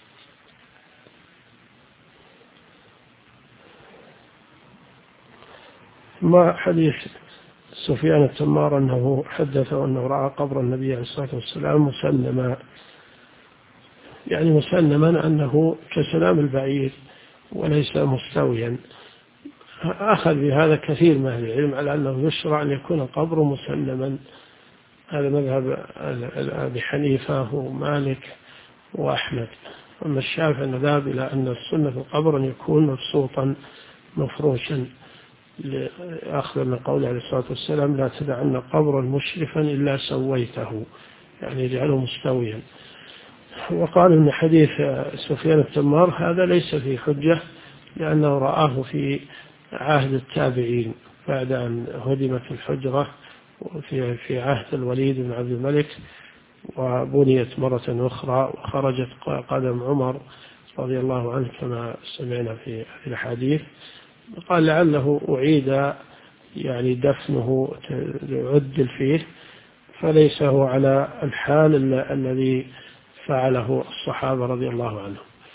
ما حديث سفيان التمار أنه حدثه أنه رأى قبر النبي عليه الصلاة والسلام مسلما، يعني مسلما أنه كسلام البعير وليس مستويا. أخذ بهذا كثير من أهل العلم على أنه يشرع أن يكون القبر مسلما، هذا مذهب أبي حنيفة ومالك وأحمد. أما الشافعي ذهب إلى أن السنة في القبر أن يكون مبسوطا مفروشا، أخذ من قوله عليه الصلاة والسلام لا تدعن قبرا مشرفا إلا سويته، يعني يجعله مستويا. وقال إن حديث سفيان التمار هذا ليس فيه حجة، لأنه رآه في عهد التابعين بعد أن هدمت الحجرة في عهد الوليد بن عبد الملك وبنيت مرة أخرى وخرجت قدم عمر رضي الله عنه كما سمعنا في الحديث. قال لعله أعيد يعني دفنه يعدل فيه، فليس هو على الحال الذي فعله الصحابة رضي الله عنهم.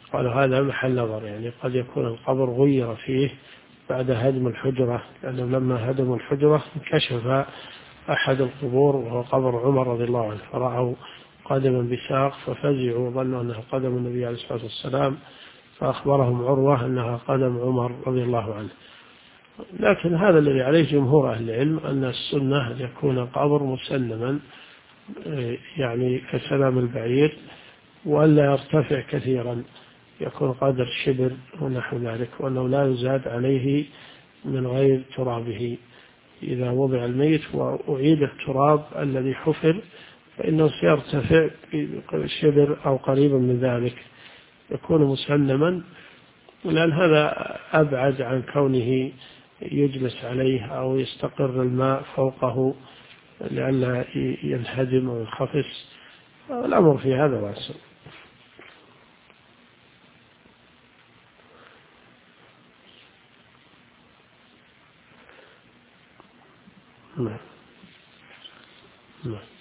قالوا هذا محل نظر، يعني قد يكون القبر غير فيه بعد هدم الحجرة، لأنه لما هدموا الحجرة انكشف أحد القبور وهو قبر عمر رضي الله عنه، فرأوا قدما بساق ففزعوا وظنوا أنها قدم النبي عليه الصلاة والسلام، فأخبرهم عروة أنها قدم عمر رضي الله عنه. لكن هذا الذي عليه جمهور أهل العلم أن السنة أن يكون القبر مسلما، يعني كسلام البعير، وألا يرتفع كثيرا، يكون قدر شبر ونحو ذلك، وأنه لا يزاد عليه من غير ترابه. إذا وضع الميت وأعيد التراب الذي حفر فإنه سيرتفع شبر أو قريبا من ذلك، يكون مسلما، لأن هذا أبعد عن كونه يجلس عليه أو يستقر الماء فوقه لئلا ينهدم أو ينخفس. الأمر في هذا واسع. نعم. نعم.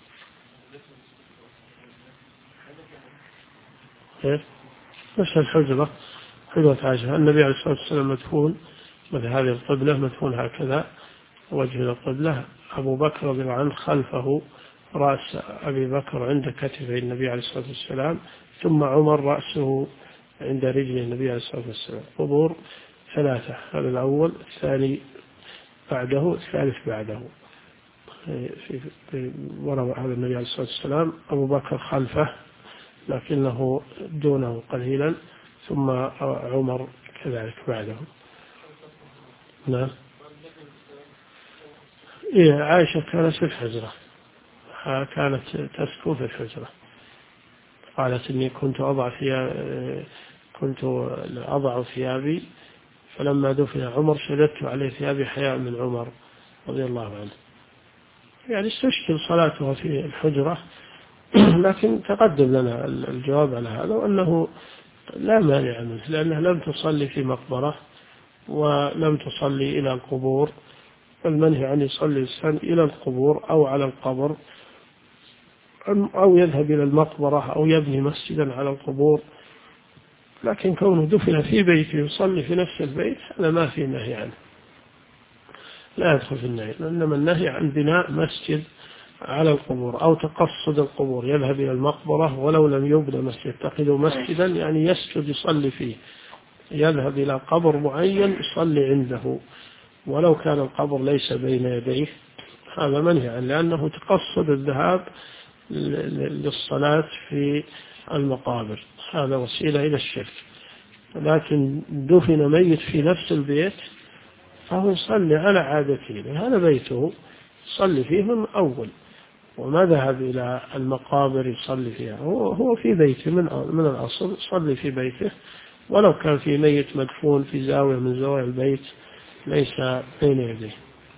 نفس الحجرة، حجرة عائشة، النبي عليه الصلاة والسلام مدفون مثل هذه القبلة، مدفون هكذا وجه القبلة، أبو بكر رضي الله عنه خلفه، رأس أبي بكر عند كتفي النبي عليه الصلاة والسلام، ثم عمر رأسه عند رجل النبي عليه الصلاة والسلام. قبور ثلاثة، هذا الأول، الثاني بعده، الثالث بعده. وراء هذا النبي عليه الصلاة والسلام، أبو بكر خلفه لكنه دونه قليلا، ثم عمر كذلك بعده. نعم. عائشة كانت في الحجرة، كانت تسكن في الحجرة، قالت إني كنت أضع ثيابي، فلما دفن عمر شددت عليه ثيابي حياء من عمر رضي الله عنه. يعني استشكل صلاتها في الحجرة، لكن تقدم لنا الجواب على هذا، وأنه لا مانع منه، لأنها لم تصلي في مقبرة ولم تصلي إلى القبور. المنهي أن يصلي الإنسان إلى القبور أو على القبر، أو يذهب إلى المقبرة أو يبني مسجدا على القبور، لكن كونه دفن في بيته يصلي في نفس البيت هذا ما في نهي عنه، لا يدخل في النهي. إنما النهي عن بناء مسجد على القبور أو تقصد القبور، يذهب إلى المقبرة ولو لم يبنى مسجد، يتخذ مسجدا يعني يسجد يصلي فيه، يذهب إلى قبر معين يصلي عنده ولو كان القبر ليس بين يديه، هذا منهي عنه، لأنه تقصد الذهاب للصلاة في المقابر، هذا وسيلة إلى الشرك. لكن دفن ميت في نفس البيت فهو يصلي على عادته، هذا بيته يصلي فيه من أول، وما ذهب إلى المقابر يصلي فيها، هو في بيته من الأصل يصلي في بيته، ولو كان في ميت مدفون في زاوية من زوايا البيت ليس بين يديه.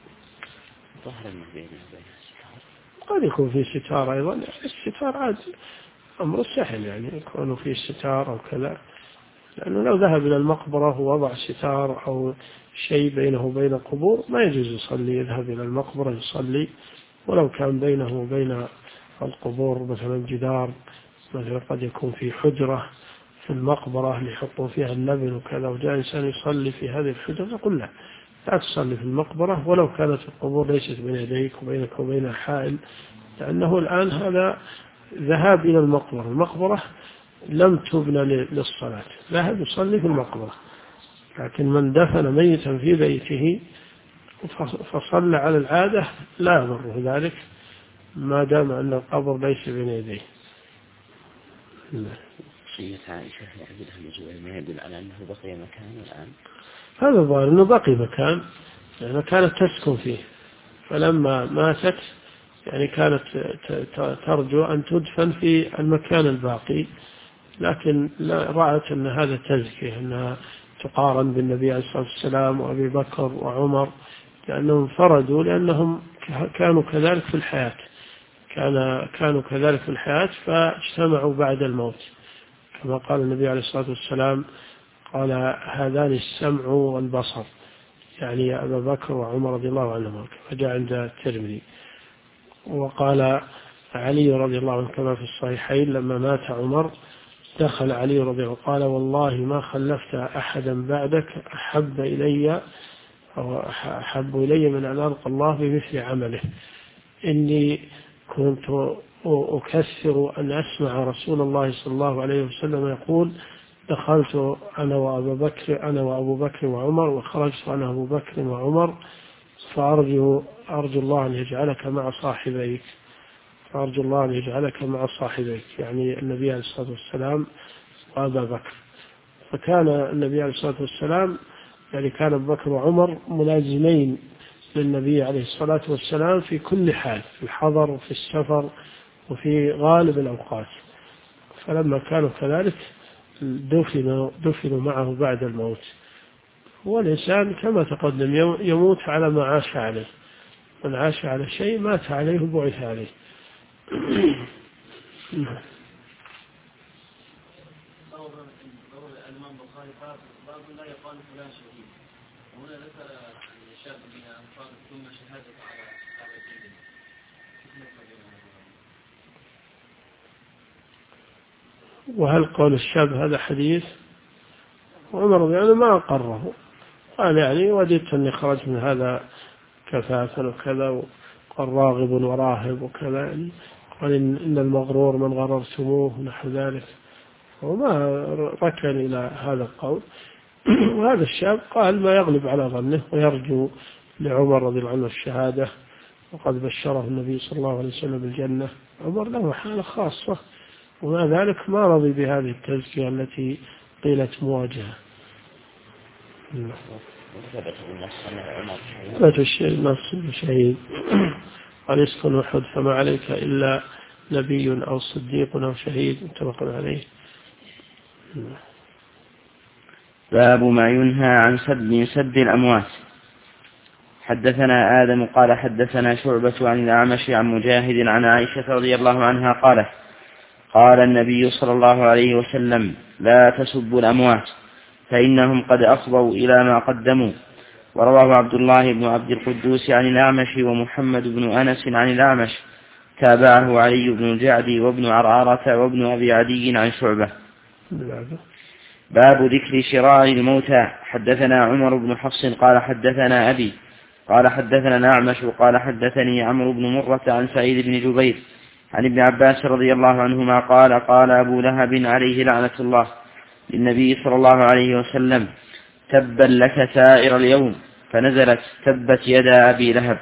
قد يكون في ستار أيضا، الستار عاد أمر سهل، يعني يكون في ستار أو كذا، لأنه لو ذهب إلى المقبرة ووضع ستار أو شيء بينه وبين القبور ما يجوز يصلي، يذهب إلى المقبرة يصلي، ولو كان بينه وبين القبور مثلا جدار، مثلا قد يكون في حجرة في المقبرة اللي يحطون فيها اللبن وكذا، وجاء إنسان يصلي في هذه الحجرة، يقول لا تصلي في المقبرة ولو كانت القبور ليست بين يديك وبينك وبين حائل، لأنه الآن هذا ذهاب إلى المقبرة، المقبرة لم تبنى للصلاة، ذهب يصلي في المقبرة. لكن من دفن ميتا في بيته فصلى على العادة لا يضره ذلك ما دام أن القبر ليس بين يديه. وصية عائشة لعبدها الزبير ما يدل على أنه بقي مكان الآن؟ هذا الظاهر أنه بقي مكان، يعني كانت تسكن فيه، فلما ماتت يعني كانت ترجو أن تدفن في المكان الباقي، لكن رأت أن هذا تزكية، أنها تقارن بالنبي عليه الصلاة والسلام وأبي بكر وعمر، لأنهم انفردوا، لأنهم كانوا كذلك في الحياة، كانوا كذلك في الحياة فاجتمعوا بعد الموت، كما قال النبي عليه الصلاة والسلام قال هذان السمع والبصر، يعني أبا بكر وعمر رضي الله عنهم، كما جاء عند الترمذي. وقال علي رضي الله عنه كما في الصحيحين لما مات عمر دخل علي رضي الله قال والله ما خلفت أحدا بعدك أحب إلي من أن ألقى الله بمثل عمله. إني كنت أكثر أن أسمع رسول الله صلى الله عليه وسلم يقول دخلت أنا وأبو بكر وعمر وخرجت أنا أبو بكر وعمر فأرجو الله أن يجعلك مع صاحبيك يعني النبي عليه الصلاة والسلام وأبا بكر. فكان النبي عليه الصلاة والسلام يعني كان أبو بكر وعمر ملازمين للنبي عليه الصلاة والسلام في كل حال، في الحضر وفي السفر وفي غالب الأوقات. فلما كانوا كذلك دفنوا معه بعد الموت. والإنسان كما تقدم يموت على ما عاش عليه، من عاش على شيء مات عليه وبعث عليه. باب لا يقال فلان شهيد، وهنا ذكر الشاب بها قال ثم شهادة على سيدنا. وهل قول الشاب هذا حديث؟ عمر رضي الله عنه ما أقره، قال يعني وددت أني خرجت من هذا كفافا وكذا، وقال راغب وراهب وكذا، يعني قال إن المغرور من غررتموه نحو ذلك، وما ركن إلى هذا القول. وهذا الشاب قال ما يغلب على ظنه ويرجو لعمر رضي الله عنه الشهادة، وقد بشره النبي صلى الله عليه وسلم بالجنة. عمر له حالة خاصة، ومع ذلك ما رضي بهذه التزكية التي قيلت مواجهة. ثبت النص شهيد قال يسكن أحد فما عليك إلا نبي أو صديق أو شهيد، متفق عليه. باب ما ينهى عن سب الأموات. حدثنا آدم قال حدثنا شعبة عن الأعمش عن مجاهد عن عائشة رضي الله عنها قالت قال النبي صلى الله عليه وسلم لا تسبوا الأموات فإنهم قد أفضوا إلى ما قدموا. ورواه عبد الله بن عبد القدوس عن الأعمش ومحمد بن أنس عن الأعمش، تابعه علي بن الجعد وابن عرعرة وابن أبي عدي عن شعبة. باب ذكر شراء الموتى. حدثنا عمر بن حفص قال حدثنا أبي قال حدثنا الأعمش قال حدثني عمرو بن مرة عن سعيد بن جبير عن ابن عباس رضي الله عنهما قال قال أبو لهب عليه لعنة الله للنبي صلى الله عليه وسلم تبا لك سائر اليوم، فنزلت تبت يدا أبي لهب.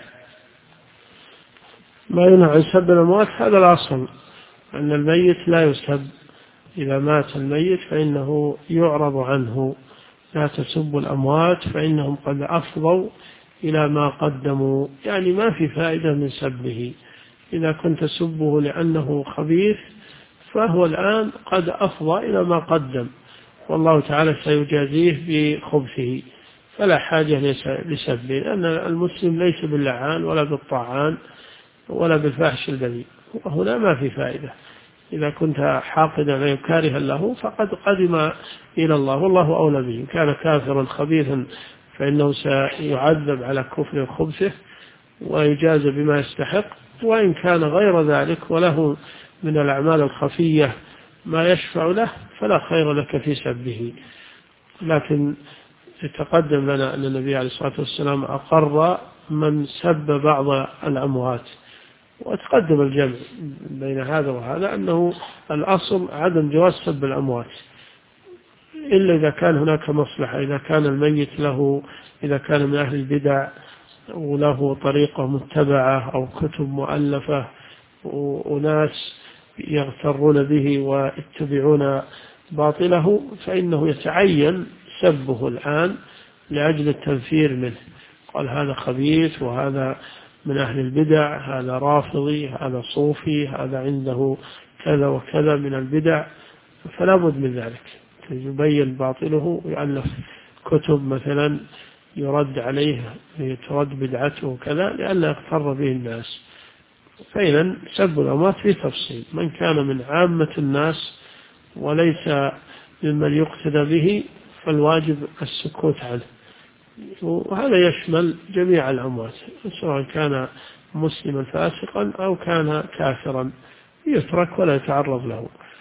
ما ينهى عن سب الأموات هذا الأصل، أن الميت لا يسب. إذا مات الميت فإنه يعرض عنه، لا تسبوا الأموات فإنهم قد أفضوا إلى ما قدموا، يعني ما في فائدة من سبه. إذا كنت تسبه لأنه خبيث فهو الآن قد أفضى إلى ما قدم، والله تعالى سيجازيه بخبثه، فلا حاجة لسبه، لأن المسلم ليس باللعان ولا بالطعان ولا بالفاحش البذيء، وهنا ما في فائدة. إذا كنت حاقدا وكارها له فقد قدم إلى الله، والله أولى به. كان كافرا خبيثا فإنه سيعذب على كفر خبثه ويجاز بما يستحق، وإن كان غير ذلك وله من الأعمال الخفية ما يشفع له فلا خير لك في سبه. لكن يتقدم لنا أن النبي عليه الصلاة والسلام أقر من سب بعض الأموات، وتقدم الجمع بين هذا وهذا، أنه الأصل عدم جواز سب الأموات إلا إذا كان هناك مصلحة، إذا كان الميت له، إذا كان من أهل البدع وله طريقة متبعة أو كتب مؤلفة وناس يغترون به ويتبعون باطله، فإنه يتعين سبه الآن لأجل التنفير منه. قال هذا خبيث، وهذا من أهل البدع، هذا رافضي، هذا صوفي، هذا عنده كذا وكذا من البدع، فلا بد من ذلك، يبين باطله ويألف كتب مثلا يرد عليه، يترد بدعته وكذا لئلا يغتر به الناس. فإذا سب الأموات في تفصيل، من كان من عامة الناس وليس ممن يقتدى به فالواجب السكوت عنه، وهذا يشمل جميع الأموات سواء كان مسلما فاسقا أو كان كافرا، يترك ولا يتعرض له.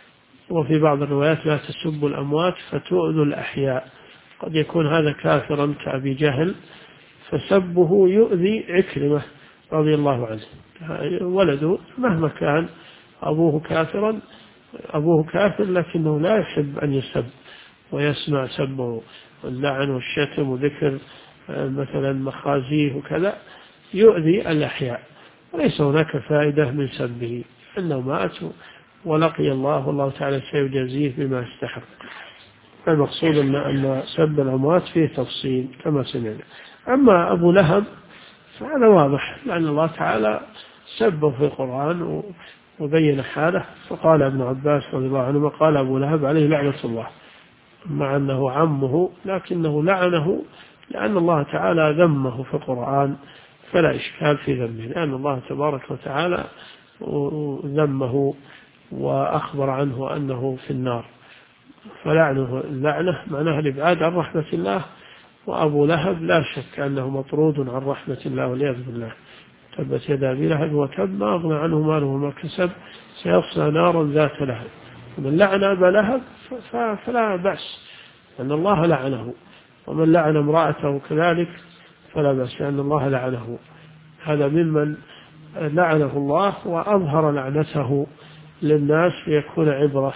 وفي بعض الروايات لا تسبوا الأموات فتؤذوا الأحياء. قد يكون هذا كافرا كأبي جهل فسبه يؤذي عكرمة رضي الله عنه، ولده مهما كان أبوه كافرا، أبوه كافر لكنه لا يحب أن يسب ويسمع سبه واللعن والشتم وذكر مثلا مخازيه وكذا، يؤذي الأحياء، وليس هناك فائدة من سبه، إنه مات ولقي الله والله تعالى سيجازيه بما استحق. المقصود أن سب الأموات فيه تفصيل كما سمعنا. أما أبو لهب فهذا واضح، لأن الله تعالى سبه في القرآن وبين حاله، فقال ابن عباس رضي الله عنهما قال أبو لهب عليه لعنة الله، مع أنه عمه لكنه لعنه لأن الله تعالى ذمه في القرآن، فلا إشكال في ذمه، لأن الله تبارك وتعالى ذمه وأخبر عنه أنه في النار، فلعنه اللعنة معناها الإبعاد عن رحمة الله، وأبو لهب لا شك أنه مطرود عن رحمة الله والعياذ بالله. تبت يدا أبي لهب وتب ما أغنى عنه ماله وما كسب سيصلى نارا ذات لهب. ومن لعن أبا لهب فلا بأس أن الله لعنه، ومن لعن امرأته كذلك فلا بأس أن الله لعنه. هذا ممن لعنه الله وأظهر لعنته للناس ليكون عبرة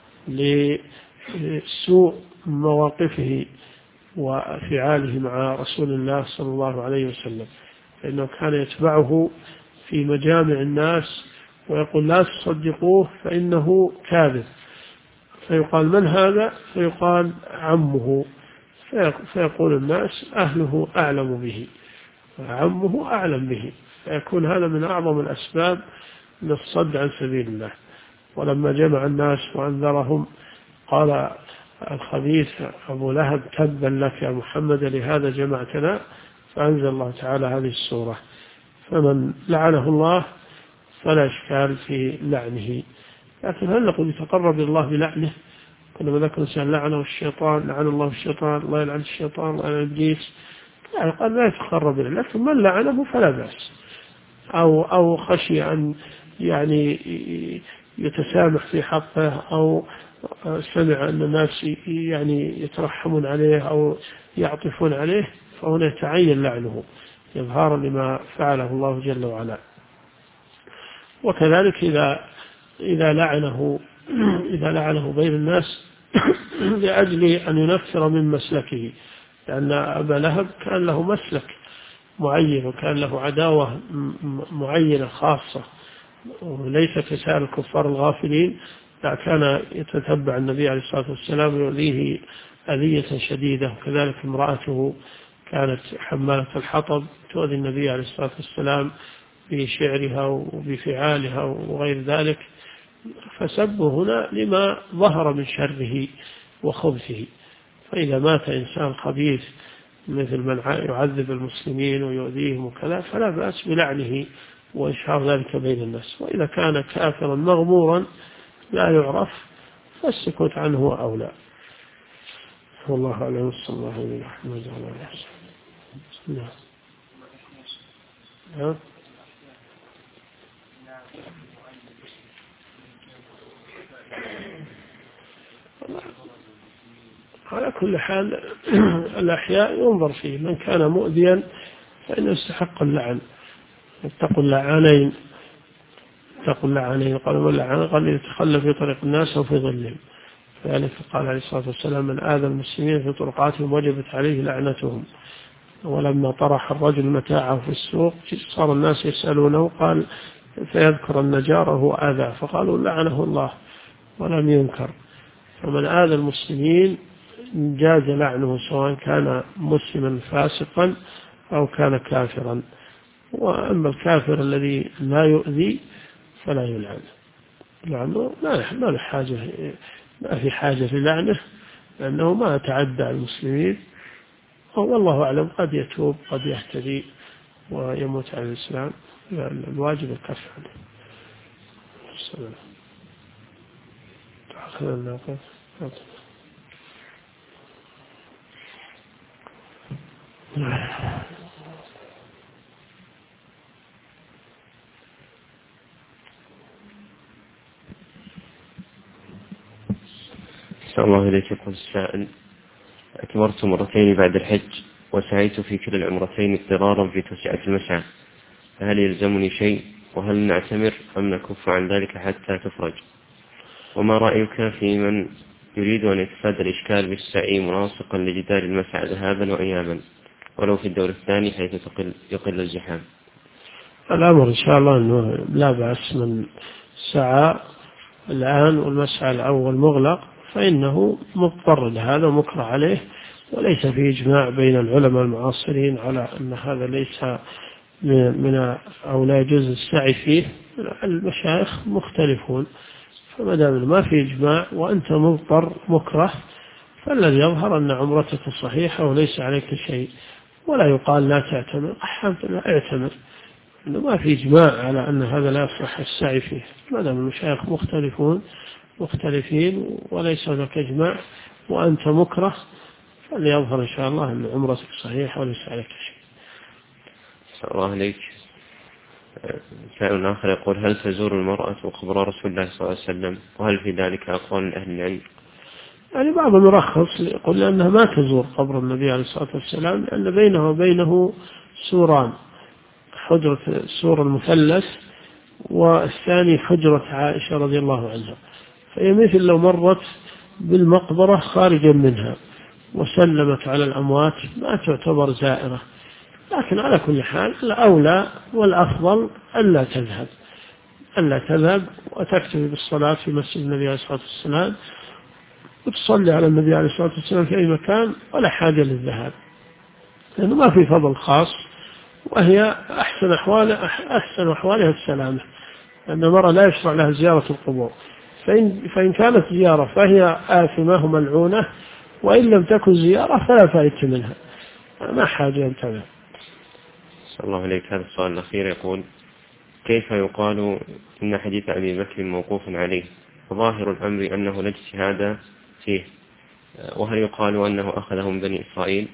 لسوء مواقفه وفعاله مع رسول الله صلى الله عليه وسلم، فإنه كان يتبعه في مجامع الناس ويقول لا تصدقوه فإنه كاذب، فيقال من هذا؟ فيقال عمه، فيقول الناس أهله أعلم به، عمه أعلم به، فيكون هذا من أعظم الأسباب للصد عن سبيل الله. ولما جمع الناس وأنذرهم قال الخبيث أبو لهب تبا لك يا محمد لهذا جمعتنا، فأنزل الله تعالى هذه السورة. فمن لعنه الله فلا إشكال في لعنه، لكن هل نقول يتقرب إلى الله بلعنه؟ كلما ذكر الإنسان لعنه الشيطان لعن الله الشيطان الله يلعن الشيطان الله يلعن إبليس، يعني قال لا يتقرب إليه، لكن من لعنه فلا بأس، أو خشي أن يعني يتسامح في حقه، أو سمع أن الناس يعني يترحمون عليه أو يعطفون عليه، فهنا يتعين لعنه إظهارا لما فعله الله جل وعلا. وكذلك إذا لعنه بين الناس لأجل أن ينفر من مسلكه، لأن أبا لهب كان له مسلك معين وكان له عداوة معينة خاصة، وليس كسائر الكفار الغافلين، لا كان يتتبع النبي عليه الصلاة والسلام ويؤذيه أذية شديدة. وكذلك امرأته كانت حمالة الحطب تؤذي النبي عليه الصلاة والسلام بشعرها وبفعالها وغير ذلك، فسبه هنا لما ظهر من شره وخبثه. فإذا مات إنسان خبيث مثل من يعذب المسلمين ويؤذيهم وكذا فلا بأس بلعنه وإشهار ذلك بين الناس. وإذا كان كافرا مغمورا لا يعرف فالسكوت عنه أولى. والله أعلم. صلى الله عليه وسلم. على كل حال الأحياء ينظر فيه، من كان مؤذيا فإنه يستحق اللعن. اتقوا اللعانين قالوا من لعن؟ قال يتخلى في طريق الناس أو في ظلهم. فذلك قال عليه الصلاة والسلام من آذى المسلمين في طرقاتهم وجبت عليه لعنتهم. ولما طرح الرجل متاعه في السوق صار الناس يسألونه، قال فيذكر أن جاره آذى فقالوا لعنه الله ولم ينكر. فمن آذى المسلمين جاز لعنه سواء كان مسلما فاسقا أو كان كافرا. وأما الكافر الذي لا يؤذي فلا يلعن، لأنه ما في حاجة للعنه، لأنه ما تعدى المسلمين، والله أعلم قد يتوب قد يهتدي ويموت على الإسلام، الواجب الكف عنه. السلام. أحسن الله إليك. يقول السائل: أتمرت مرتين بعد الحج وسعيت في كلا العمرتين اضطرارا في توسعة المسعى، فهل يلزمني شيء؟ وهل نعتمر أم نكف عن ذلك حتى تفرج؟ وما رأيك في من يريد أن يتفادى الإشكال بالسعي مناسقا لجدار المسعى ذهابا وإيابا ولو في الدور الثاني حيث يقل الزحام؟ الأمر إن شاء الله أنه لا بأس من سعى الآن والمسعى الأول مغلق فإنه مضطر لهذا ومكره عليه، وليس في إجماع بين العلماء المعاصرين على أن هذا ليس من أو لا يجوز السعي فيه. المشايخ مختلفون، فما دام ما في إجماع وأنت مضطر مكره فالذي يظهر أن عمرتك صحيحة وليس عليك شيء، ولا يقال لا تعتمر، لا اعتمر، إنه ما في إجماع على أن هذا لا يصح السعي فيه. ما دام المشايخ مختلفين وليس هناك إجماع وأنت مكره فليظهر إن شاء الله أن عمرتك صحيحة وليس عليك شيء. صلى الله عليك. سائل آخر يقول: هل تزور المرأة قبر رسول الله صلى الله عليه وسلم؟ وهل في ذلك أقوال من أهل العلم؟ يعني بعضهم يرخص يقول لأنها ما تزور قبر النبي عليه الصلاة والسلام، لأن بينه وبينه سوران، حجرة السور المثلث والثاني حجرة عائشة رضي الله عنها، فهي مثل لو مرت بالمقبرة خارجا منها وسلمت على الأموات ما تعتبر زائرة. لكن على كل حال الأولى والأفضل ألا تذهب وتكتفي بالصلاة في مسجد النبي عليه الصلاة والسلام وتصلي على النبي عليه الصلاة والسلام في أي مكان، ولا حاجة للذهاب، لأنه ما في فضل خاص، وهي أحسن أحوالها السلامة، لأن المرأة لا يشرع لها زيارة القبور، فإن كانت زيارة فهي آثمة وملعونة، وإن لم تكن زيارة فلا فائدة منها، ما حاجة أن تذهب. صلى الله عليك. هذا السؤال الأخير يقول: كيف يقال إن حديث أبي بكر موقوف عليه وظاهر الأمر أنه لا اجتهاد فيه، وهل يقال أنه أخذه من بني إسرائيل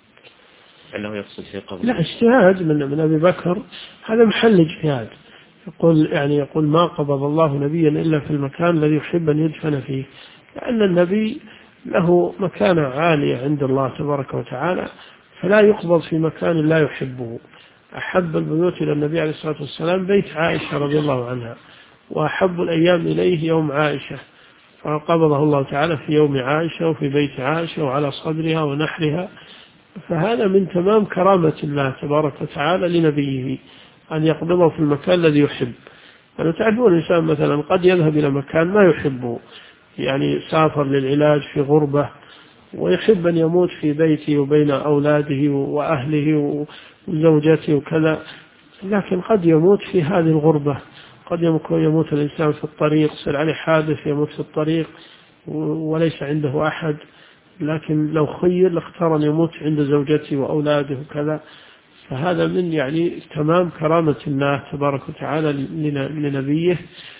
أنه يقصد في قبل؟ لا، اجتهاد من أبي بكر هذا محل اجتهاد، يقول ما قبض الله نبيا إلا في المكان الذي يحب أن يدفن فيه، لأن النبي له مكانة عالية عند الله تبارك وتعالى، فلا يقبض في مكان لا يحبه. أحب البيوت إلى النبي عليه الصلاة والسلام بيت عائشة رضي الله عنها، وأحب الأيام إليه يوم عائشة، فقبضه الله تعالى في يوم عائشة وفي بيت عائشة وعلى صدرها ونحرها، فهذا من تمام كرامة الله تبارك وتعالى لنبيه أن يقبضه في المكان الذي يحب. يعني تعرفون الإنسان مثلا قد يذهب إلى مكان ما يحبه، يعني سافر للعلاج في غربة ويحب أن يموت في بيته وبين أولاده وأهله وزوجته وكذا، لكن قد يموت في هذه الغربة، قد يموت الإنسان في الطريق، يصير عليه حادث يموت في الطريق وليس عنده أحد، لكن لو خير لاختار أن يموت عند زوجته وأولاده وكذا، فهذا من يعني تمام كرامة الله تبارك وتعالى لنبيه.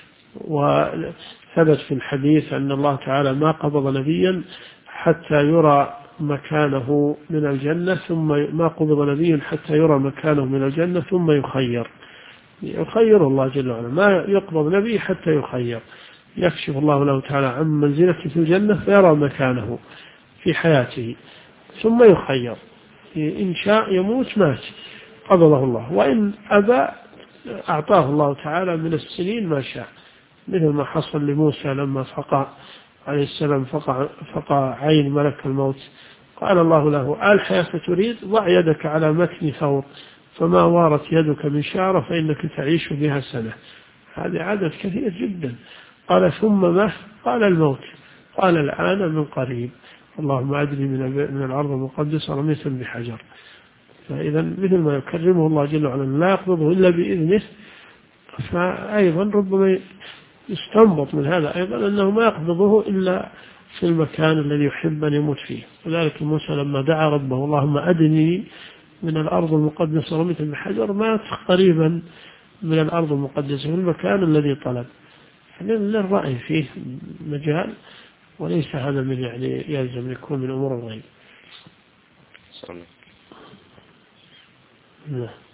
وثبت في الحديث أن الله تعالى ما قبض نبيا حتى يرى مكانه من الجنة، ثم ما قبض نبي حتى يرى مكانه من الجنة ثم يخير الله جل وعلا، ما يقبض نبي حتى يخير، يكشف الله له تعالى عن منزلته في الجنة فيرى مكانه في حياته ثم يخير، إن شاء يموت مات قبضه الله، وإن أبى أعطاه الله تعالى من السنين ما شاء، مثل ما حصل لموسى لما فقع عليه السلام فقع عين ملك الموت، قال الله له: الحياة تريد؟ ضع يدك على متن ثور فما وارت يدك من شعرة فإنك تعيش بها سنة. هذا عدد كثير جدا. قال: ثم ما؟ قال: الموت. قال: الآن من قريب. اللهم أدني من الأرض المقدسة رمية بحجر. فإذا مثل ما يكرمه الله جل وعلا لا يقبضه إلا بإذنه، فأيضا ربما يستنبط من هذا أيضا أنه ما يقبضه إلا في المكان الذي يحب أن يموت فيه. وذلك موسى لما دعا ربه: اللهم أدني من الأرض المقدسة رمية بحجر، مات قريبا من الأرض المقدسة في المكان الذي طلب. للرأي فيه مجال، وليس هذا من يعني يلزم يكون من أمور الغيب.